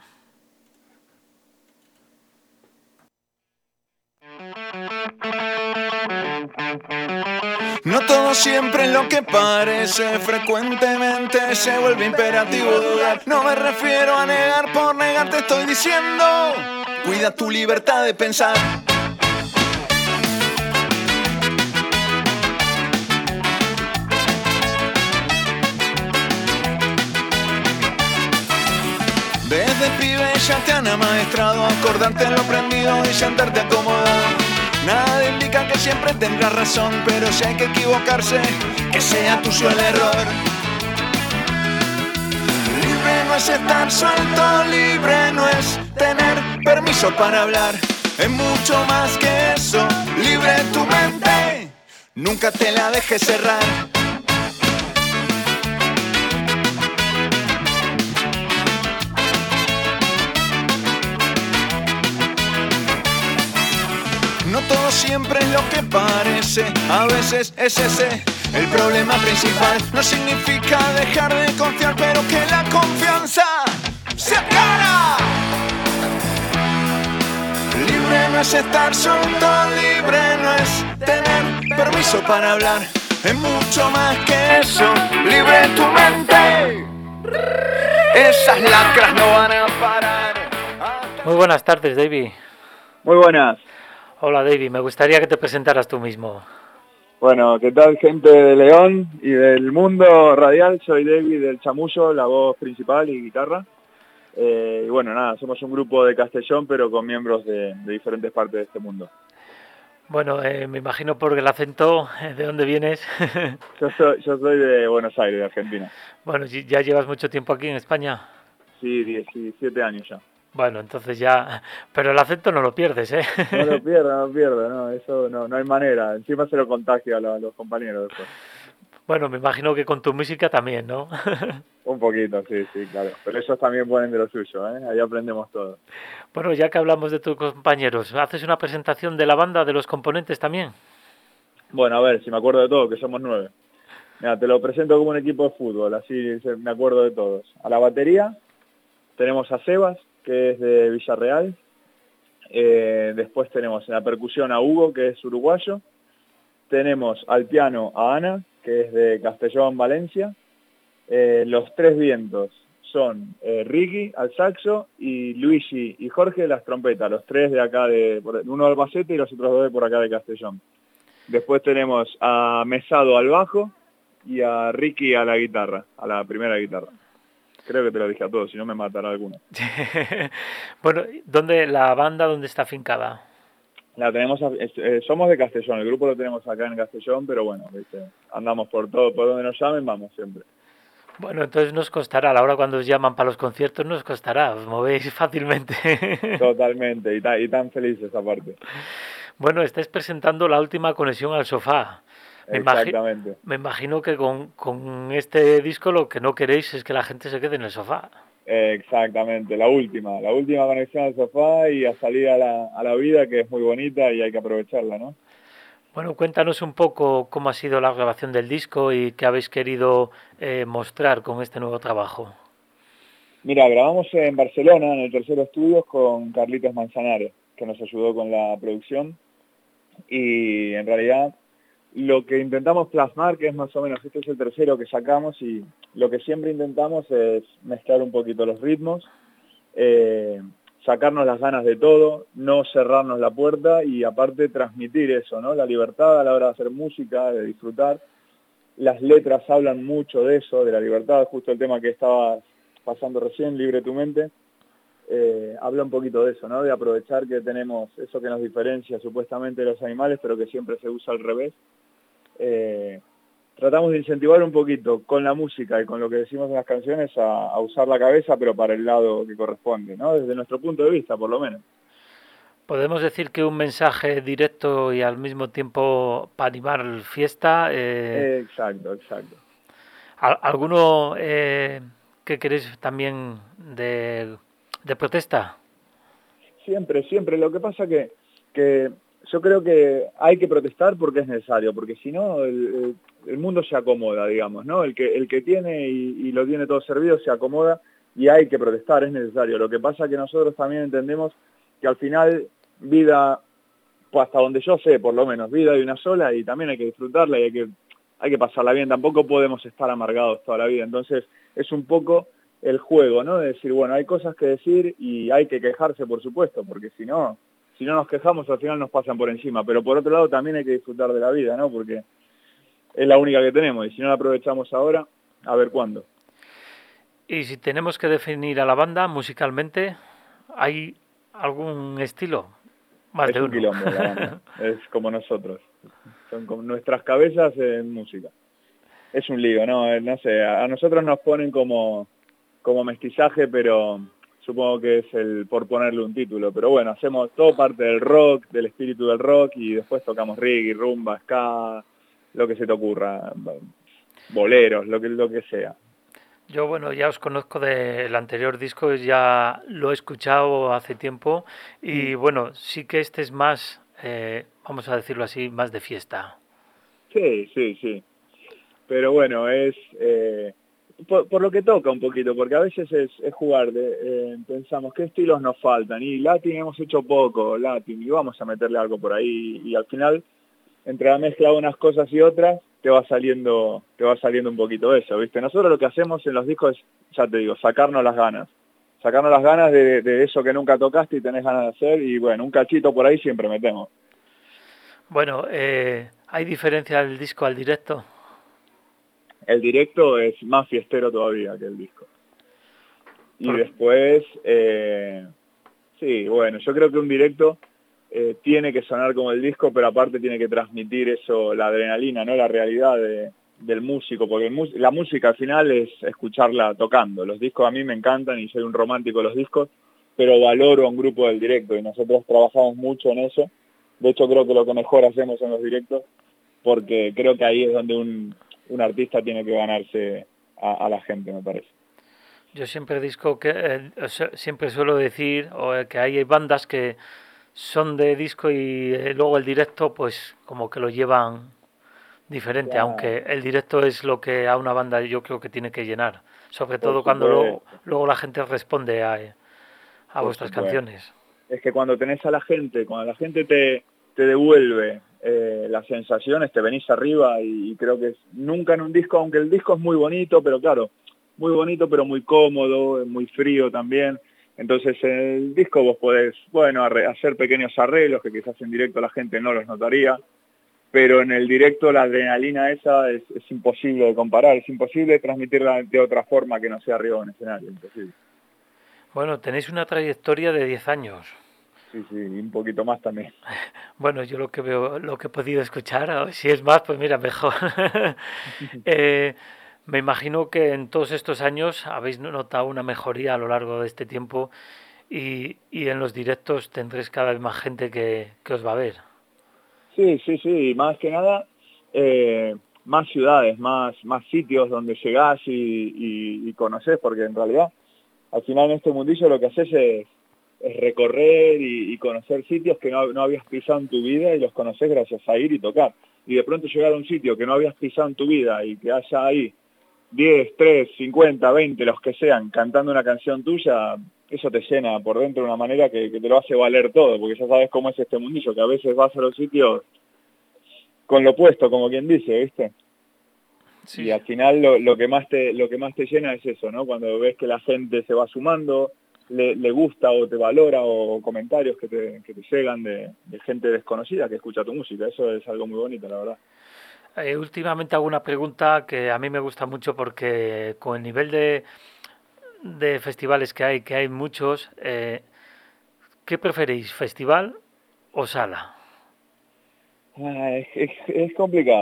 No todo siempre es lo que parece, frecuentemente se vuelve imperativo dudar. No me refiero a negar por negar, te estoy diciendo, cuida tu libertad de pensar. Desde pibe ya te han amaestrado, acordarte lo aprendido y sentarte acomodado. Nada indica que siempre tendrás razón, pero si hay que equivocarse, que sea tuyo el error. Libre no es estar suelto, libre no es tener permiso para hablar. Es mucho más que eso, libre tu mente, nunca te la dejes cerrar. No todo siempre es lo que parece, a veces es ese el problema principal. No significa dejar de confiar, pero que la confianza se aclara. Libre no es estar suelto, libre no es tener permiso para hablar. Es mucho más que eso, libre tu mente. Esas lacras no van a parar. Muy buenas tardes, David. Muy buenas. Hola, David, me gustaría que te presentaras tú mismo. Bueno, ¿qué tal, gente de León y del mundo radial? Soy David del Chamullo, la voz principal y guitarra. Eh, y bueno, nada, somos un grupo de Castellón, pero con miembros de, de diferentes partes de este mundo. Bueno, eh, me imagino por el acento, ¿de dónde vienes? yo, soy, yo soy de Buenos Aires, de Argentina. Bueno, ¿ya llevas mucho tiempo aquí en España? Sí, diecisiete años ya. Bueno, entonces ya... Pero el acento no lo pierdes, ¿eh? No lo pierdo, no lo pierdo, no, eso no, no hay manera. Encima se lo contagio a los, a los compañeros después. Bueno, me imagino que con tu música también, ¿no? Un poquito, sí, sí, claro. Pero ellos también ponen de lo suyo, ¿eh? Ahí aprendemos todo. Bueno, ya que hablamos de tus compañeros, ¿haces una presentación de la banda, de los componentes también? Bueno, a ver, si me acuerdo de todo, que somos nueve. Mira, te lo presento como un equipo de fútbol, así me acuerdo de todos. A la batería tenemos a Sebas, que es de Villarreal. Eh, después tenemos en la percusión a Hugo, que es uruguayo. Tenemos al piano a Ana, que es de Castellón, Valencia. Eh, los tres vientos son eh, Ricky al saxo y Luigi y Jorge las trompetas, los tres de acá, de uno de Albacete y los otros dos de por acá de Castellón. Después tenemos a Mesado al bajo y a Ricky a la guitarra, a la primera guitarra. Creo que te lo dije a todos, si no me matará alguno. Bueno, ¿dónde la banda dónde está afincada? La tenemos, eh, somos de Castellón, el grupo lo tenemos acá en Castellón, pero bueno, ¿viste? Andamos por todo, por donde nos llamen, vamos siempre. Bueno, entonces nos costará, a la hora cuando os llaman para los conciertos nos costará, os movéis fácilmente. Totalmente, y, ta, y tan felices aparte. Bueno, estáis presentando la última conexión al sofá. Me Exactamente. Imagino, me imagino que con, con este disco lo que no queréis es que la gente se quede en el sofá. Exactamente, la última, la última conexión al sofá y a salir a la, a la vida, que es muy bonita y hay que aprovecharla, ¿no? Bueno, cuéntanos un poco cómo ha sido la grabación del disco y qué habéis querido eh, mostrar con este nuevo trabajo. Mira, grabamos en Barcelona, en el Tercero Estudios, con Carlitos Manzanares, que nos ayudó con la producción. Y en realidad lo que intentamos plasmar, que es más o menos, este es el tercero que sacamos, y lo que siempre intentamos es mezclar un poquito los ritmos, eh, sacarnos las ganas de todo, no cerrarnos la puerta y aparte transmitir eso, ¿no? La libertad a la hora de hacer música, de disfrutar. Las letras hablan mucho de eso, de la libertad, justo el tema que estabas pasando recién, Libre tu mente, eh, habla un poquito de eso, ¿no? De aprovechar que tenemos eso que nos diferencia supuestamente de los animales, pero que siempre se usa al revés. Eh, tratamos de incentivar un poquito con la música y con lo que decimos en las canciones a, a usar la cabeza, pero para el lado que corresponde, ¿no? Desde nuestro punto de vista, por lo menos. Podemos decir que un mensaje directo y al mismo tiempo para animar la fiesta. Eh, exacto, exacto. ¿Alguno eh, que queréis también de, de protesta? Siempre, siempre. Lo que pasa que, que yo creo que hay que protestar porque es necesario, porque si no el, el mundo se acomoda, digamos, ¿no? El que, el que tiene y, y lo tiene todo servido se acomoda y hay que protestar, es necesario. Lo que pasa que nosotros también entendemos que al final vida, pues hasta donde yo sé, por lo menos, vida hay una sola y también hay que disfrutarla y hay que, hay que pasarla bien. Tampoco podemos estar amargados toda la vida. Entonces es un poco el juego, ¿no? De decir, bueno, hay cosas que decir y hay que quejarse, por supuesto, porque si no, si no nos quejamos al final nos pasan por encima. Pero por otro lado también hay que disfrutar de la vida, ¿no? Porque es la única que tenemos y si no la aprovechamos ahora, a ver cuándo. Y si tenemos que definir a la banda musicalmente, ¿hay algún estilo? Más es de un uno. quilombo la banda. Es como nosotros. Son como nuestras cabezas en música. Es un lío, ¿no? No sé, a nosotros nos ponen como, como mestizaje, pero supongo que es el por ponerle un título. Pero bueno, hacemos todo parte del rock, del espíritu del rock, y después tocamos reggae, rumba, ska, lo que se te ocurra, boleros, lo que, lo que sea. Yo, bueno, ya os conozco del anterior disco, ya lo he escuchado hace tiempo y, mm. bueno, sí que este es más, eh, vamos a decirlo así, más de fiesta. Sí, sí, sí. Pero bueno, es eh, por, por lo que toca un poquito, porque a veces es, es jugar, de, eh, pensamos qué estilos nos faltan, y Latin hemos hecho poco, Latin, y vamos a meterle algo por ahí, y al final, entre la mezcla de unas cosas y otras, te va saliendo te va saliendo un poquito eso, ¿viste? Nosotros lo que hacemos en los discos es, ya te digo, sacarnos las ganas. Sacarnos las ganas de, de eso que nunca tocaste y tenés ganas de hacer, y bueno, un cachito por ahí siempre metemos. Bueno, eh, ¿hay diferencia del disco al directo? El directo es más fiestero todavía que el disco. Y ¿por? Después, eh, sí, bueno, yo creo que un directo Eh, tiene que sonar como el disco, pero aparte tiene que transmitir eso, la adrenalina, ¿no? La realidad de, del músico, porque el, la música al final es escucharla tocando. Los discos a mí me encantan y soy un romántico de los discos, pero valoro a un grupo del directo y nosotros trabajamos mucho en eso. De hecho creo que lo que mejor hacemos en los directos, porque creo que ahí es donde un, un artista tiene que ganarse a, a la gente, me parece. Yo siempre disco que eh, siempre suelo decir o, eh, que hay bandas que son de disco y eh, luego el directo pues como que lo llevan diferente, yeah. Aunque el directo es lo que a una banda yo creo que tiene que llenar, sobre todo cuando luego, luego la gente responde a, a vuestras canciones. Es que cuando tenés a la gente, cuando la gente te, te devuelve eh, las sensaciones, te venís arriba y, y creo que es, nunca en un disco, aunque el disco es muy bonito, pero claro, muy bonito pero muy cómodo, muy frío también. Entonces en el disco vos podés, bueno, hacer pequeños arreglos que quizás en directo la gente no los notaría, pero en el directo la adrenalina esa es, es imposible de comparar, es imposible transmitirla de otra forma que no sea arriba en escenario, imposible. Bueno, tenéis una trayectoria de diez años. Sí, sí, y un poquito más también. Bueno, yo lo que veo, lo que he podido escuchar, si es más, pues mira, mejor. eh, Me imagino que en todos estos años habéis notado una mejoría a lo largo de este tiempo y, y en los directos tendréis cada vez más gente que, que os va a ver. Sí, sí, sí, más que nada eh, más ciudades, más, más sitios donde llegás y, y, y conocés, porque en realidad al final en este mundillo lo que haces es, es recorrer y, y conocer sitios que no, no habías pisado en tu vida y los conocés gracias a ir y tocar. Y de pronto llegar a un sitio que no habías pisado en tu vida y que haya ahí diez, tres, cincuenta, veinte, los que sean, cantando una canción tuya, eso te llena por dentro de una manera que, que te lo hace valer todo, porque ya sabes cómo es este mundillo, que a veces vas a los sitios con lo opuesto, como quien dice, ¿viste? Sí. Y al final lo, lo que más te lo que más te llena es eso, ¿no? Cuando ves que la gente se va sumando, le, le gusta o te valora, o comentarios que te, que te llegan de, de gente desconocida que escucha tu música, eso es algo muy bonito, la verdad. Eh, últimamente hago una pregunta que a mí me gusta mucho porque con el nivel de, de festivales que hay, que hay muchos, eh, ¿qué preferís, festival o sala? Ah, es, es, es complicado.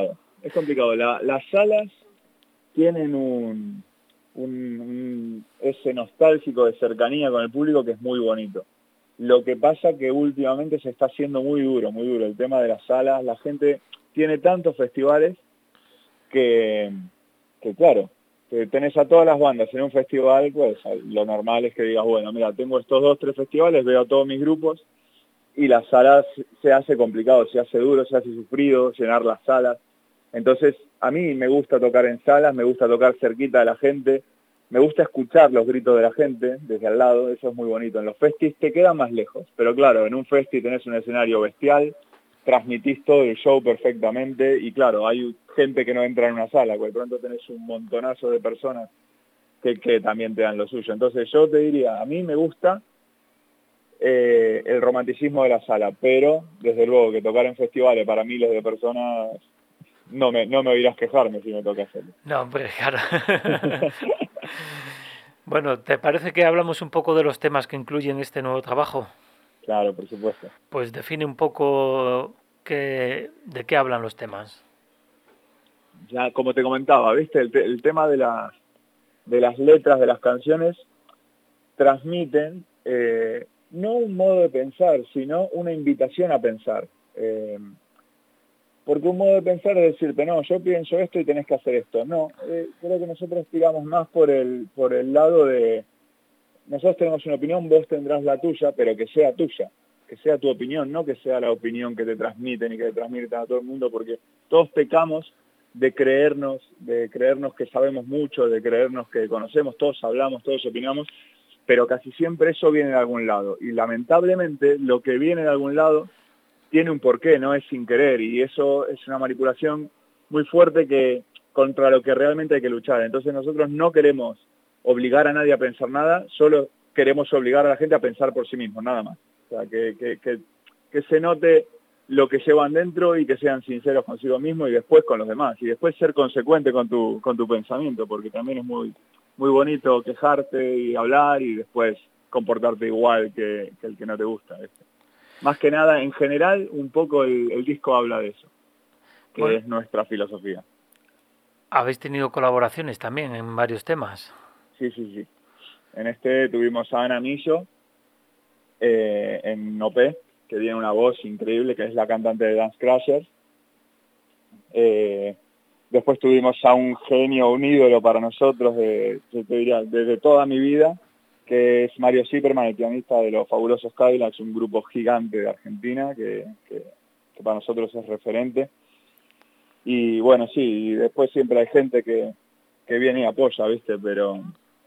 es complicado. La, las salas tienen un, un, un ese nostálgico de cercanía con el público que es muy bonito. Lo que pasa que últimamente se está haciendo muy duro, muy duro. El tema de las salas, la gente tiene tantos festivales que, que claro, que tenés a todas las bandas en un festival, pues lo normal es que digas, bueno, mira, tengo estos dos, tres festivales, veo a todos mis grupos, y las salas se hace complicado, se hace duro, se hace sufrido, llenar las salas. Entonces, a mí me gusta tocar en salas, me gusta tocar cerquita de la gente, me gusta escuchar los gritos de la gente desde al lado, eso es muy bonito. En los festis te queda más lejos, pero claro, en un festi tenés un escenario bestial, transmitís todo el show perfectamente y claro, hay gente que no entra en una sala, porque de pronto tenés un montonazo de personas que, que también te dan lo suyo. Entonces yo te diría, a mí me gusta eh, el romanticismo de la sala, pero desde luego que tocar en festivales para miles de personas, no me, no me oirás quejarme si me toca hacerlo. No, hombre, claro. Bueno, ¿te parece que hablamos un poco de los temas que incluyen este nuevo trabajo? Claro, por supuesto. Pues define un poco qué, de qué hablan los temas. Ya, como te comentaba, ¿viste? El, te, el tema de las, de las letras de las canciones transmiten eh, no un modo de pensar, sino una invitación a pensar. Eh, porque un modo de pensar es decirte, no, yo pienso esto y tenés que hacer esto. No, eh, creo que nosotros tiramos más por el, por el lado de, nosotros tenemos una opinión, vos tendrás la tuya, pero que sea tuya, que sea tu opinión, no que sea la opinión que te transmiten y que te transmiten a todo el mundo, porque todos pecamos de creernos, de creernos que sabemos mucho, de creernos que conocemos, todos hablamos, todos opinamos, pero casi siempre eso viene de algún lado. Y lamentablemente lo que viene de algún lado tiene un porqué, no es sin querer, y eso es una manipulación muy fuerte que contra lo que realmente hay que luchar. Entonces nosotros no queremos obligar a nadie a pensar nada, solo queremos obligar a la gente a pensar por sí mismo, nada más. O sea, que, que, que, que se note lo que llevan dentro y que sean sinceros consigo mismo y después con los demás, y después ser consecuente con tu, con tu pensamiento, porque también es muy, muy bonito quejarte y hablar y después comportarte igual que, que el que no te gusta, ¿viste? Más que nada, en general, un poco el, el disco habla de eso, que bueno, es nuestra filosofía. Habéis tenido colaboraciones también en varios temas. Sí, sí, sí. En este tuvimos a Ana Millo, eh, en O P, que tiene una voz increíble, que es la cantante de Dance Crashers. Eh, después tuvimos a un genio, un ídolo para nosotros, de, yo te diría, desde toda mi vida, que es Mario Zipperman, el pianista de los Fabulosos Cadillacs, un grupo gigante de Argentina, que, que, que para nosotros es referente. Y bueno, sí, y después siempre hay gente que, que viene y apoya, ¿viste? Pero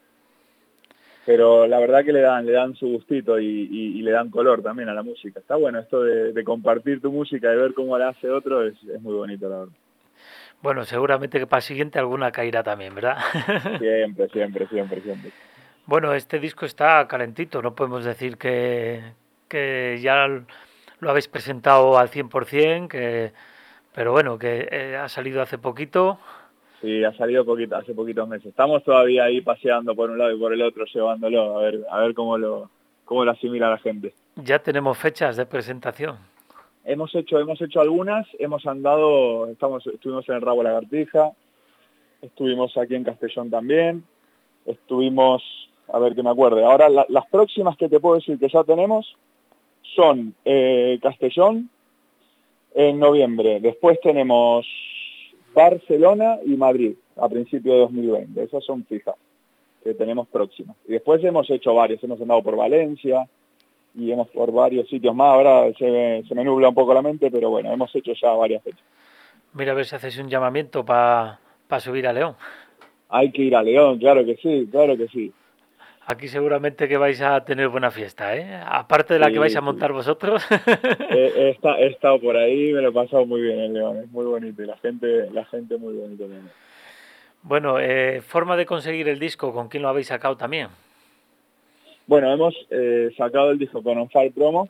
pero la verdad que le dan le dan su gustito y, y, y le dan color también a la música. Está bueno esto de, de compartir tu música y ver cómo la hace otro, es, es muy bonito, la verdad. Bueno, seguramente que para el siguiente alguna caerá también, ¿verdad? Siempre, siempre, siempre, siempre. Bueno, este disco está calentito, no podemos decir que, que ya lo habéis presentado al cien por ciento, que, pero bueno, que eh, ha salido hace poquito. Sí, ha salido poquito, hace poquitos meses. Estamos todavía ahí paseando por un lado y por el otro, llevándolo, a ver, a ver cómo lo, cómo lo asimila la gente. Ya tenemos fechas de presentación. Hemos hecho, hemos hecho algunas, hemos andado, estamos, estuvimos en el Rabo Lagartija, estuvimos aquí en Castellón también, estuvimos, a ver que me acuerde, ahora la, las próximas que te puedo decir que ya tenemos son eh, Castellón en noviembre, después tenemos Barcelona y Madrid a principios de dos mil veinte, esas son fijas que tenemos próximas. Y después hemos hecho varios, hemos andado por Valencia y hemos por varios sitios más, ahora se me, se me nubla un poco la mente, pero bueno, hemos hecho ya varias fechas. Mira a ver si hacéis un llamamiento para pa subir a León. Hay que ir a León, claro que sí, claro que sí. Aquí seguramente que vais a tener buena fiesta, ¿eh? Aparte de la sí, que vais a sí. montar vosotros. he, he, estado, he estado por ahí, me lo he pasado muy bien en León, es muy bonito y la gente, la gente muy bonita también. Bueno, eh, forma de conseguir el disco, ¿con quién lo habéis sacado también? Bueno, hemos eh, sacado el disco con On Fire Promo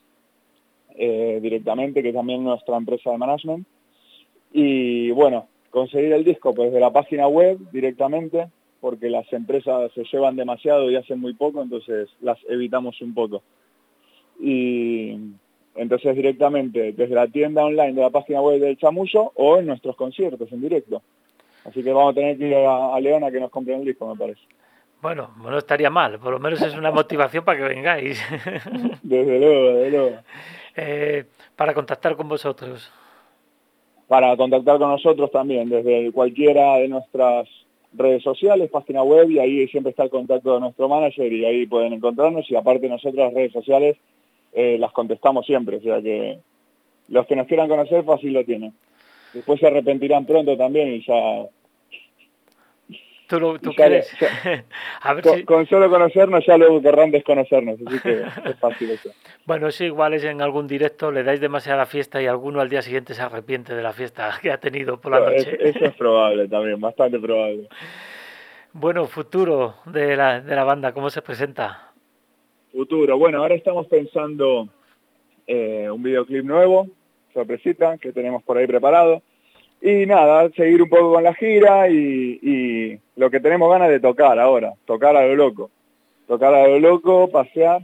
eh, directamente, que es también nuestra empresa de management. Y bueno, conseguir el disco pues de la página web directamente, porque las empresas se llevan demasiado y hacen muy poco, entonces las evitamos un poco. Y, Entonces directamente desde la tienda online de la página web del Chamullo o en nuestros conciertos en directo. Así que vamos a tener que ir a, a León a que nos compren el disco, me parece. Bueno, no estaría mal, por lo menos es una motivación para que vengáis. Desde luego, desde luego. Eh, para contactar con vosotros. Para contactar con nosotros también, desde cualquiera de nuestras redes sociales, página web, y ahí siempre está el contacto de nuestro manager y ahí pueden encontrarnos, y aparte nosotros las redes sociales eh, las contestamos siempre, o sea que los que nos quieran conocer fácil lo tienen. Después se arrepentirán pronto también y ya... ¿Tú, lo, tú y ya quieres? ya, A ver con, si... con solo conocernos ya luego querrán desconocernos, así que es fácil eso. Bueno, eso igual es en algún directo, le dais demasiada fiesta y alguno al día siguiente se arrepiente de la fiesta que ha tenido por la No, noche. es, eso es probable también, bastante probable. Bueno, futuro de la, de la banda, ¿cómo se presenta? Futuro, bueno, ahora estamos pensando eh, un videoclip nuevo, sorpresita, que tenemos por ahí preparado. Y nada, seguir un poco con la gira y, y lo que tenemos ganas de tocar ahora, tocar a lo loco. Tocar a lo loco, pasear,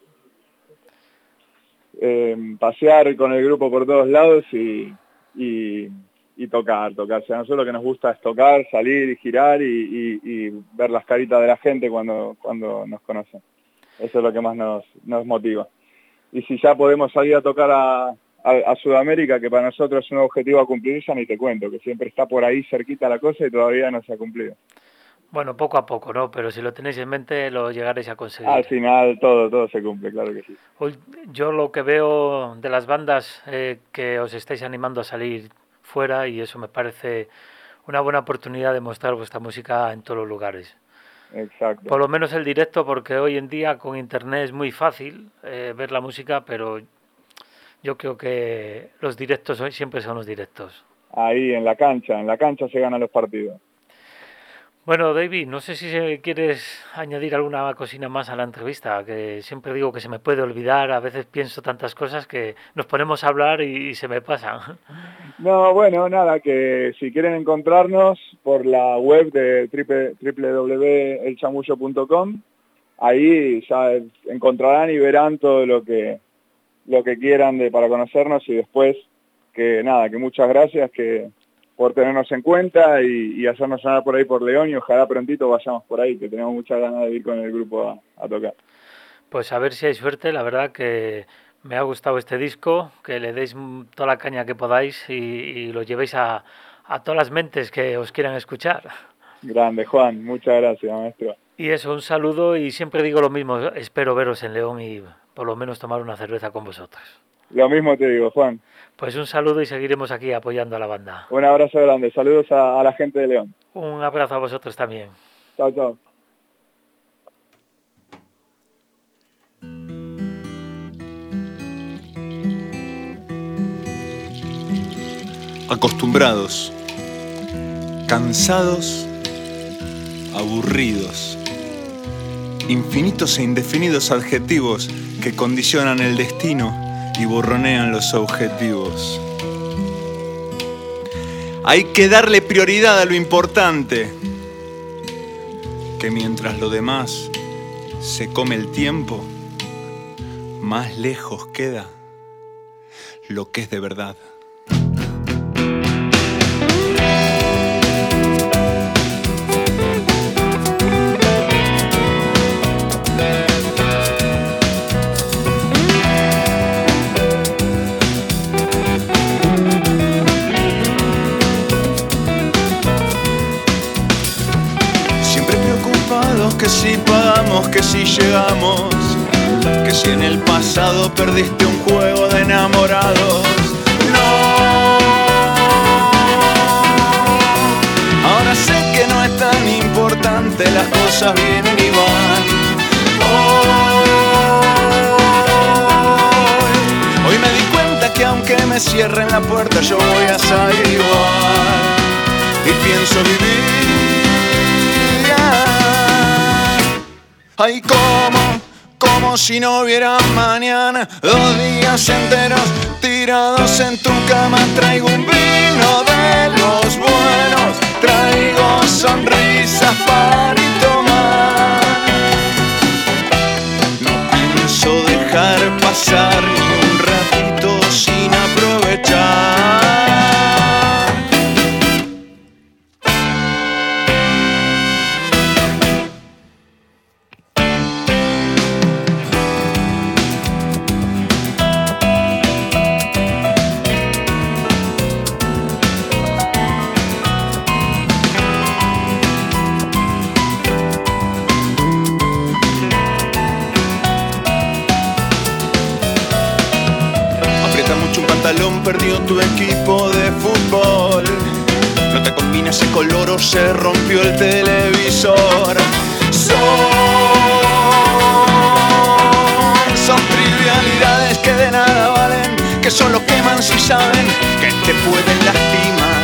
eh, pasear con el grupo por todos lados y, y, y tocar, tocar. O sea, a nosotros lo que nos gusta es tocar, salir y girar y, y, y ver las caritas de la gente cuando, cuando nos conocen. Eso es lo que más nos, nos motiva. Y si ya podemos salir a tocar a... A, a Sudamérica, que para nosotros es un objetivo a cumplir, ya ni te cuento, que siempre está por ahí cerquita la cosa y todavía no se ha cumplido. Bueno, poco a poco, ¿no? Pero si lo tenéis en mente, lo llegaréis a conseguir. Al final todo, todo se cumple, claro que sí. Hoy, yo lo que veo de las bandas, eh, que os estáis animando a salir fuera, y eso me parece una buena oportunidad de mostrar vuestra música en todos los lugares. Exacto. Por lo menos el directo, porque hoy en día con internet es muy fácil eh, ver la música, pero... Yo creo que los directos hoy siempre son los directos. Ahí, en la cancha, en la cancha se ganan los partidos. Bueno, David, no sé si quieres añadir alguna cosina más a la entrevista, que siempre digo que se me puede olvidar, a veces pienso tantas cosas que nos ponemos a hablar y, y se me pasan. No, bueno, nada, que si quieren encontrarnos por la web de doble u doble u doble u punto el chamullo punto com, ahí ya encontrarán y verán todo lo que... lo que quieran de para conocernos, y después que nada, que muchas gracias que por tenernos en cuenta y, y hacernos sonar por ahí por León, y ojalá prontito vayamos por ahí, que tenemos muchas ganas de ir con el grupo a, a tocar. Pues a ver si hay suerte, la verdad que me ha gustado este disco, que le deis toda la caña que podáis y, y lo llevéis a, a todas las mentes que os quieran escuchar. Grande, Juan, muchas gracias, maestro. Y eso, un saludo, y siempre digo lo mismo, espero veros en León y por lo menos tomar una cerveza con vosotros. Lo mismo te digo, Juan. Pues un saludo y seguiremos aquí apoyando a la banda. Un abrazo grande, saludos a, a la gente de León. Un abrazo a vosotros también. Chao, chao. Acostumbrados, cansados, aburridos. Infinitos e indefinidos adjetivos que condicionan el destino y borronean los objetivos. Hay que darle prioridad a lo importante, que mientras lo demás se come el tiempo, más lejos queda lo que es de verdad. Que si pagamos, que si llegamos, que si en el pasado perdiste un juego de enamorados. No, ahora sé que no es tan importante, las cosas vienen y van. Hoy, hoy me di cuenta que aunque me cierren la puerta yo voy a salir igual, y pienso vivir. Ay, como, como si no hubiera mañana, dos días enteros tirados en tu cama. Traigo un vino de los buenos, traigo sonrisas para tomar. No pienso dejar pasar ni un ratito pantalón perdió tu equipo de fútbol. No te combina ese color o se rompió el televisor. Son, son trivialidades que de nada valen, que solo queman si saben que te pueden lastimar.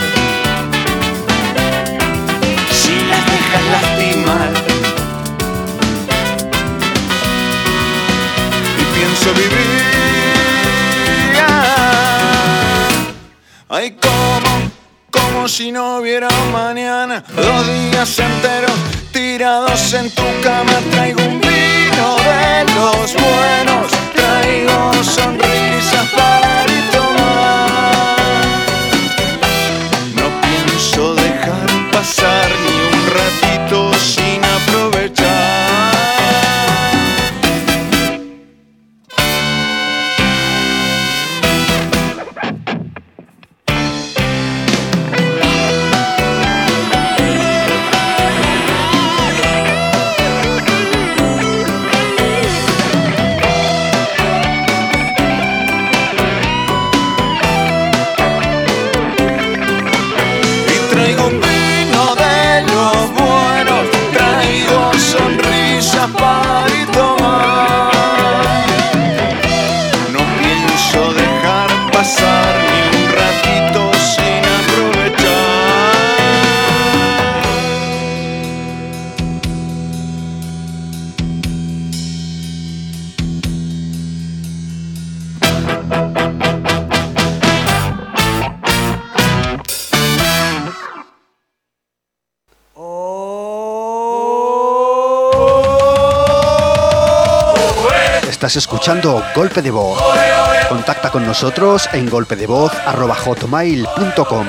Si las dejas lastimar. Y pienso vivir. Ay, como, como si no hubiera un mañana. Dos días enteros tirados en tu cama. Traigo un vino de los buenos, traigo sonrisas para tomar. No pienso dejar pasar ni un ratito sin aprovechar. Para tomar. No pienso dejar pasar ni un ratito sin Estás escuchando Golpe de Voz. Contacta con nosotros en golpedevoz arroba hotmail punto com.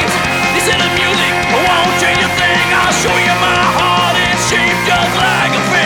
Show you my heart, it's shaped just like a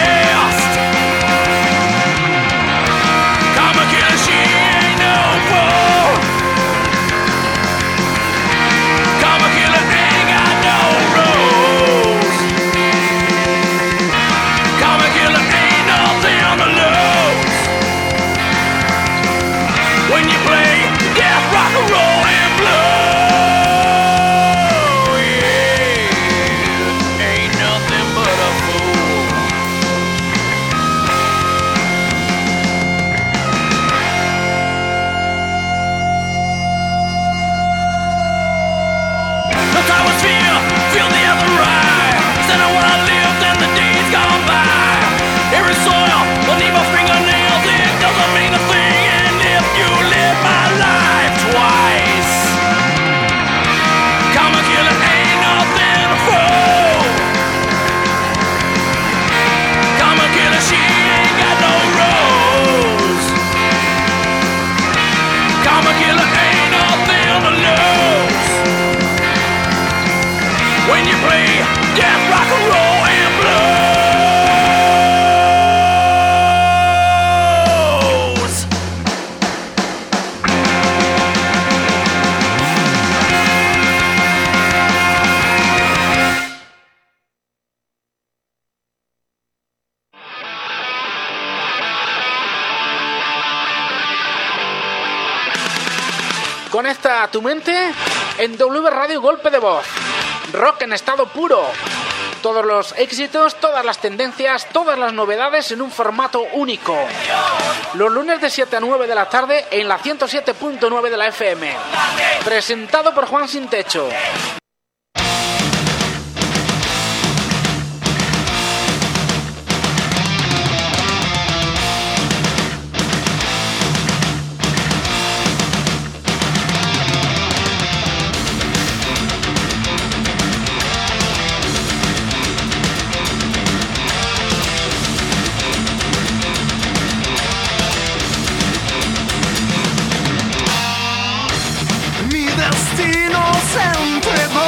Conecta tu mente en W Radio Golpe de Voz. Rock en estado puro. Todos los éxitos, todas las tendencias, todas las novedades en un formato único. Los lunes de siete a nueve de la tarde en la ciento siete punto nueve de la F M. Presentado por Juan Sin Techo. Mi destino se entregó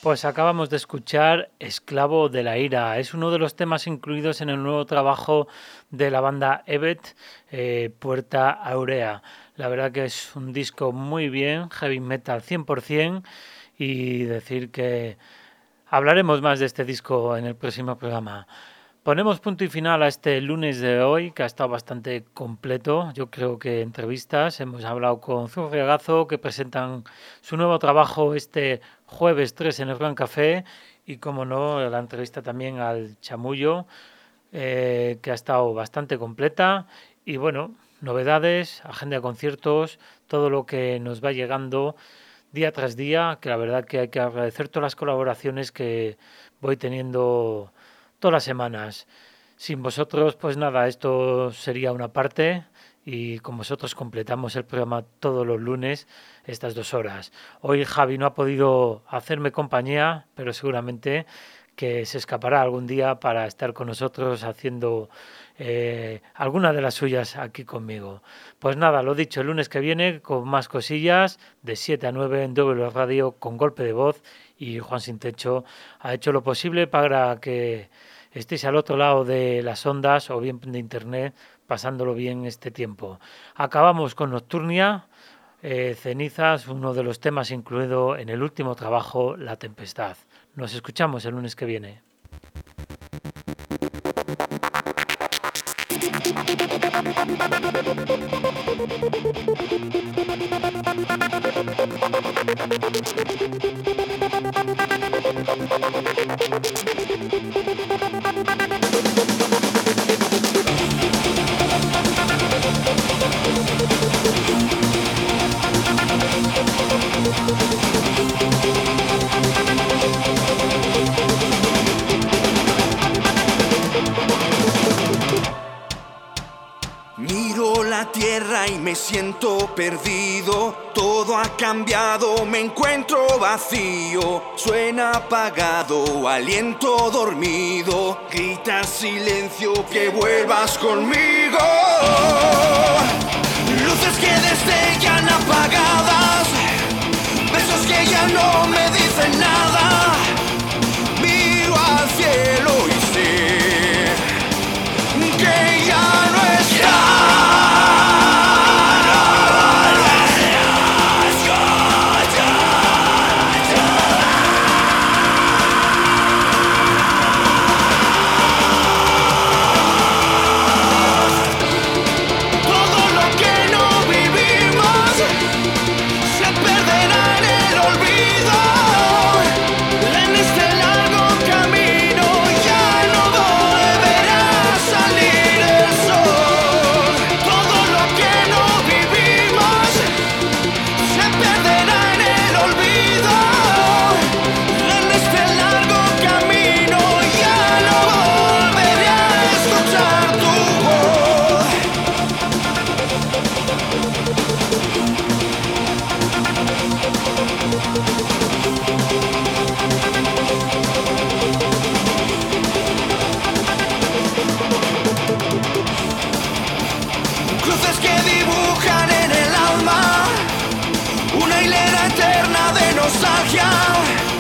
Pues acabamos de escuchar Esclavo de la Ira. Es uno de los temas incluidos en el nuevo trabajo de la banda Evet, eh, Puerta Aurea. La verdad que es un disco muy bien, heavy metal cien por ciento, y decir que hablaremos más de este disco en el próximo programa. Ponemos punto y final a este lunes de hoy, que ha estado bastante completo. Yo creo que entrevistas, hemos hablado con Zurriagazo, que presentan su nuevo trabajo este jueves tres en el Gran Café, y como no, la entrevista también al Chamullo, eh, que ha estado bastante completa. Y bueno, novedades, agenda de conciertos, todo lo que nos va llegando día tras día, que la verdad que hay que agradecer todas las colaboraciones que voy teniendo todas las semanas. Sin vosotros, pues nada, esto sería una parte, y con vosotros completamos el programa todos los lunes, estas dos horas. Hoy Javi no ha podido hacerme compañía, pero seguramente que se escapará algún día para estar con nosotros haciendo eh, alguna de las suyas aquí conmigo. Pues nada, lo dicho, el lunes que viene con más cosillas, de siete a nueve en W Radio con Golpe de Voz, y Juan Sin Techo ha hecho lo posible para que estéis al otro lado de las ondas o bien de internet, pasándolo bien este tiempo. Acabamos con Nocturnia, eh, Cenizas, uno de los temas incluido en el último trabajo, La Tempestad. Nos escuchamos el lunes que viene. Miro la tierra y me siento perdido. Todo ha cambiado, me encuentro vacío. Suena apagado, aliento dormido. Grita silencio, que vuelvas conmigo. Luces que destellan apagadas, besos que ya no me dicen nada. Miro al cielo y sé que ya no está. Cruces que dibujan en el alma una hilera eterna de nostalgia.